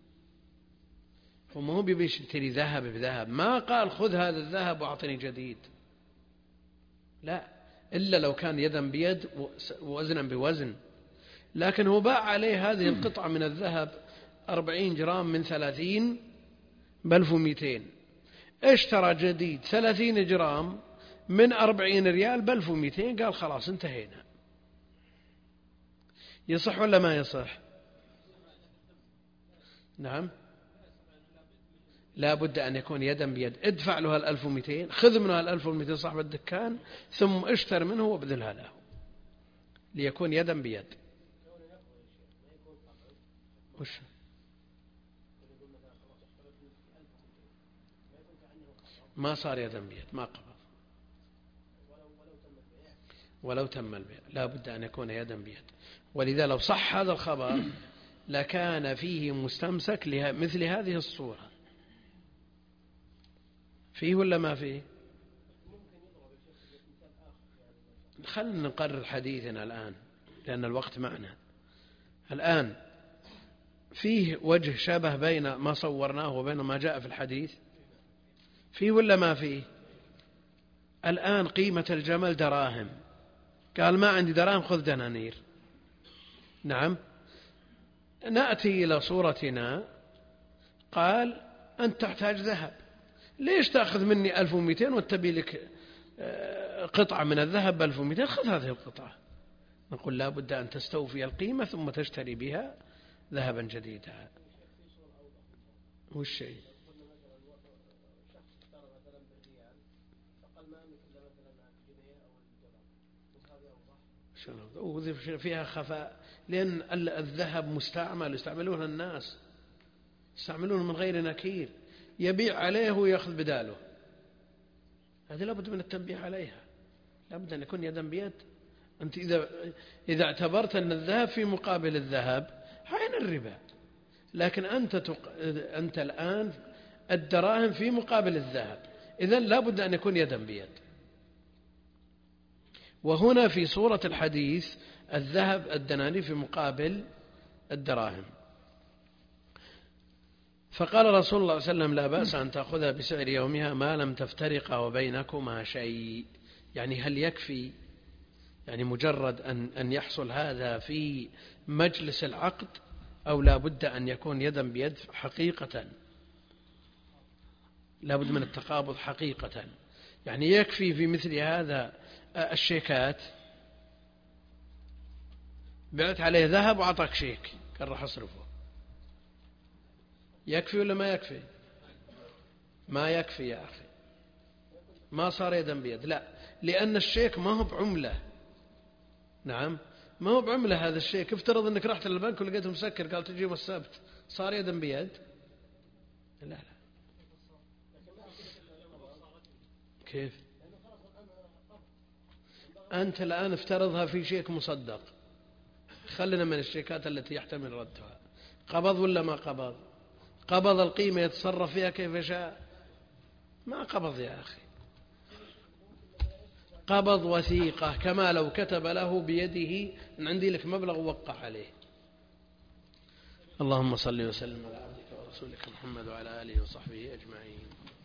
فما هو بيشتري ذهب بذهب، ما قال خذ هذا الذهب وأعطني جديد، لا، إلا لو كان يدا بيد ووزنا بوزن. لكن هو باع عليه هذه القطعة من الذهب 40 جرام من 30 ب1200، اشترى جديد 30 جرام من 40 ريال ب1200 قال خلاص انتهينا. يصح ولا ما يصح؟ نعم، لا بد أن يكون يدا بيد. ادفع له 1200، خذ منه 1200 صاحب الدكان، ثم اشتر منه وابذلها له ليكون يدا بيد. وش ما صار يدا بيد، ما قبض ولو تم البيع، لا بد أن يكون يدا بيد. ولذا لو صح هذا الخبر لكان فيه مستمسك مثل هذه الصورة. فيه ولا ما فيه؟ خلنا نقرر حديثنا الآن لأن الوقت معنا. الآن فيه وجه شبه بين ما صورناه وبين ما جاء في الحديث، فيه ولا ما فيه؟ الآن قيمة الجمل دراهم، قال ما عندي دراهم خذ دنانير. نعم، نأتي إلى صورتنا، قال أنت تحتاج ذهب، ليش تأخذ مني 1200 وتبي لك قطعة من الذهب ب1200؟ خذ هذه القطعة. نقول لا بد أن تستوفي القيمة ثم تشتري بها ذهبا جديدا. والشيء فيها خفاء، لأن الذهب مستعمل يستعملونه الناس، يستعملونه من غير نكير، يبيع عليه ويأخذ بداله. هذه لابد من التنبيه عليها، لابد أن يكون يدا بيد. أنت إذا اعتبرت أن الذهب في مقابل الذهب عين الربا، لكن أنت الآن الدراهم في مقابل الذهب، إذن لابد أن يكون يدا بيد. وهنا في صورة الحديث الذهب الدنانير في مقابل الدراهم. فقال رسول الله صلى الله عليه وسلم لا بأس أن تأخذها بسعر يومها ما لم تفترق وبينكما شيء. يعني هل يكفي يعني مجرد أن يحصل هذا في مجلس العقد، أو لا بد أن يكون يدا بيد حقيقة؟ لا بد من التقابض حقيقة. يعني يكفي في مثل هذا الشيكات، بعت عليه ذهب وعطاك شيك قال راح أصرفه، يكفي ولا ما يكفي؟ ما يكفي يا أخي، ما صار يدا بيد. لا، لأن الشيك ما هو بعملة. نعم، ما هو بعملة هذا الشيك. افترض أنك رحت للبنك ولقيته مسكر قال تجيب السبت، صار يدا بيد؟ لا لا. كيف؟ أنت الآن افترضها في شيك مصدق، خلنا من الشيكات التي يحتمل ردها. قبض ولا ما قبض؟ قبض القيمة يتصرف فيها كيف شاء؟ ما قبض يا أخي، قبض وثيقة كما لو كتب له بيده أن عندي لك مبلغ ووقع عليه. اللهم صل وسلم على عبدك ورسولك محمد وعلى آله وصحبه أجمعين.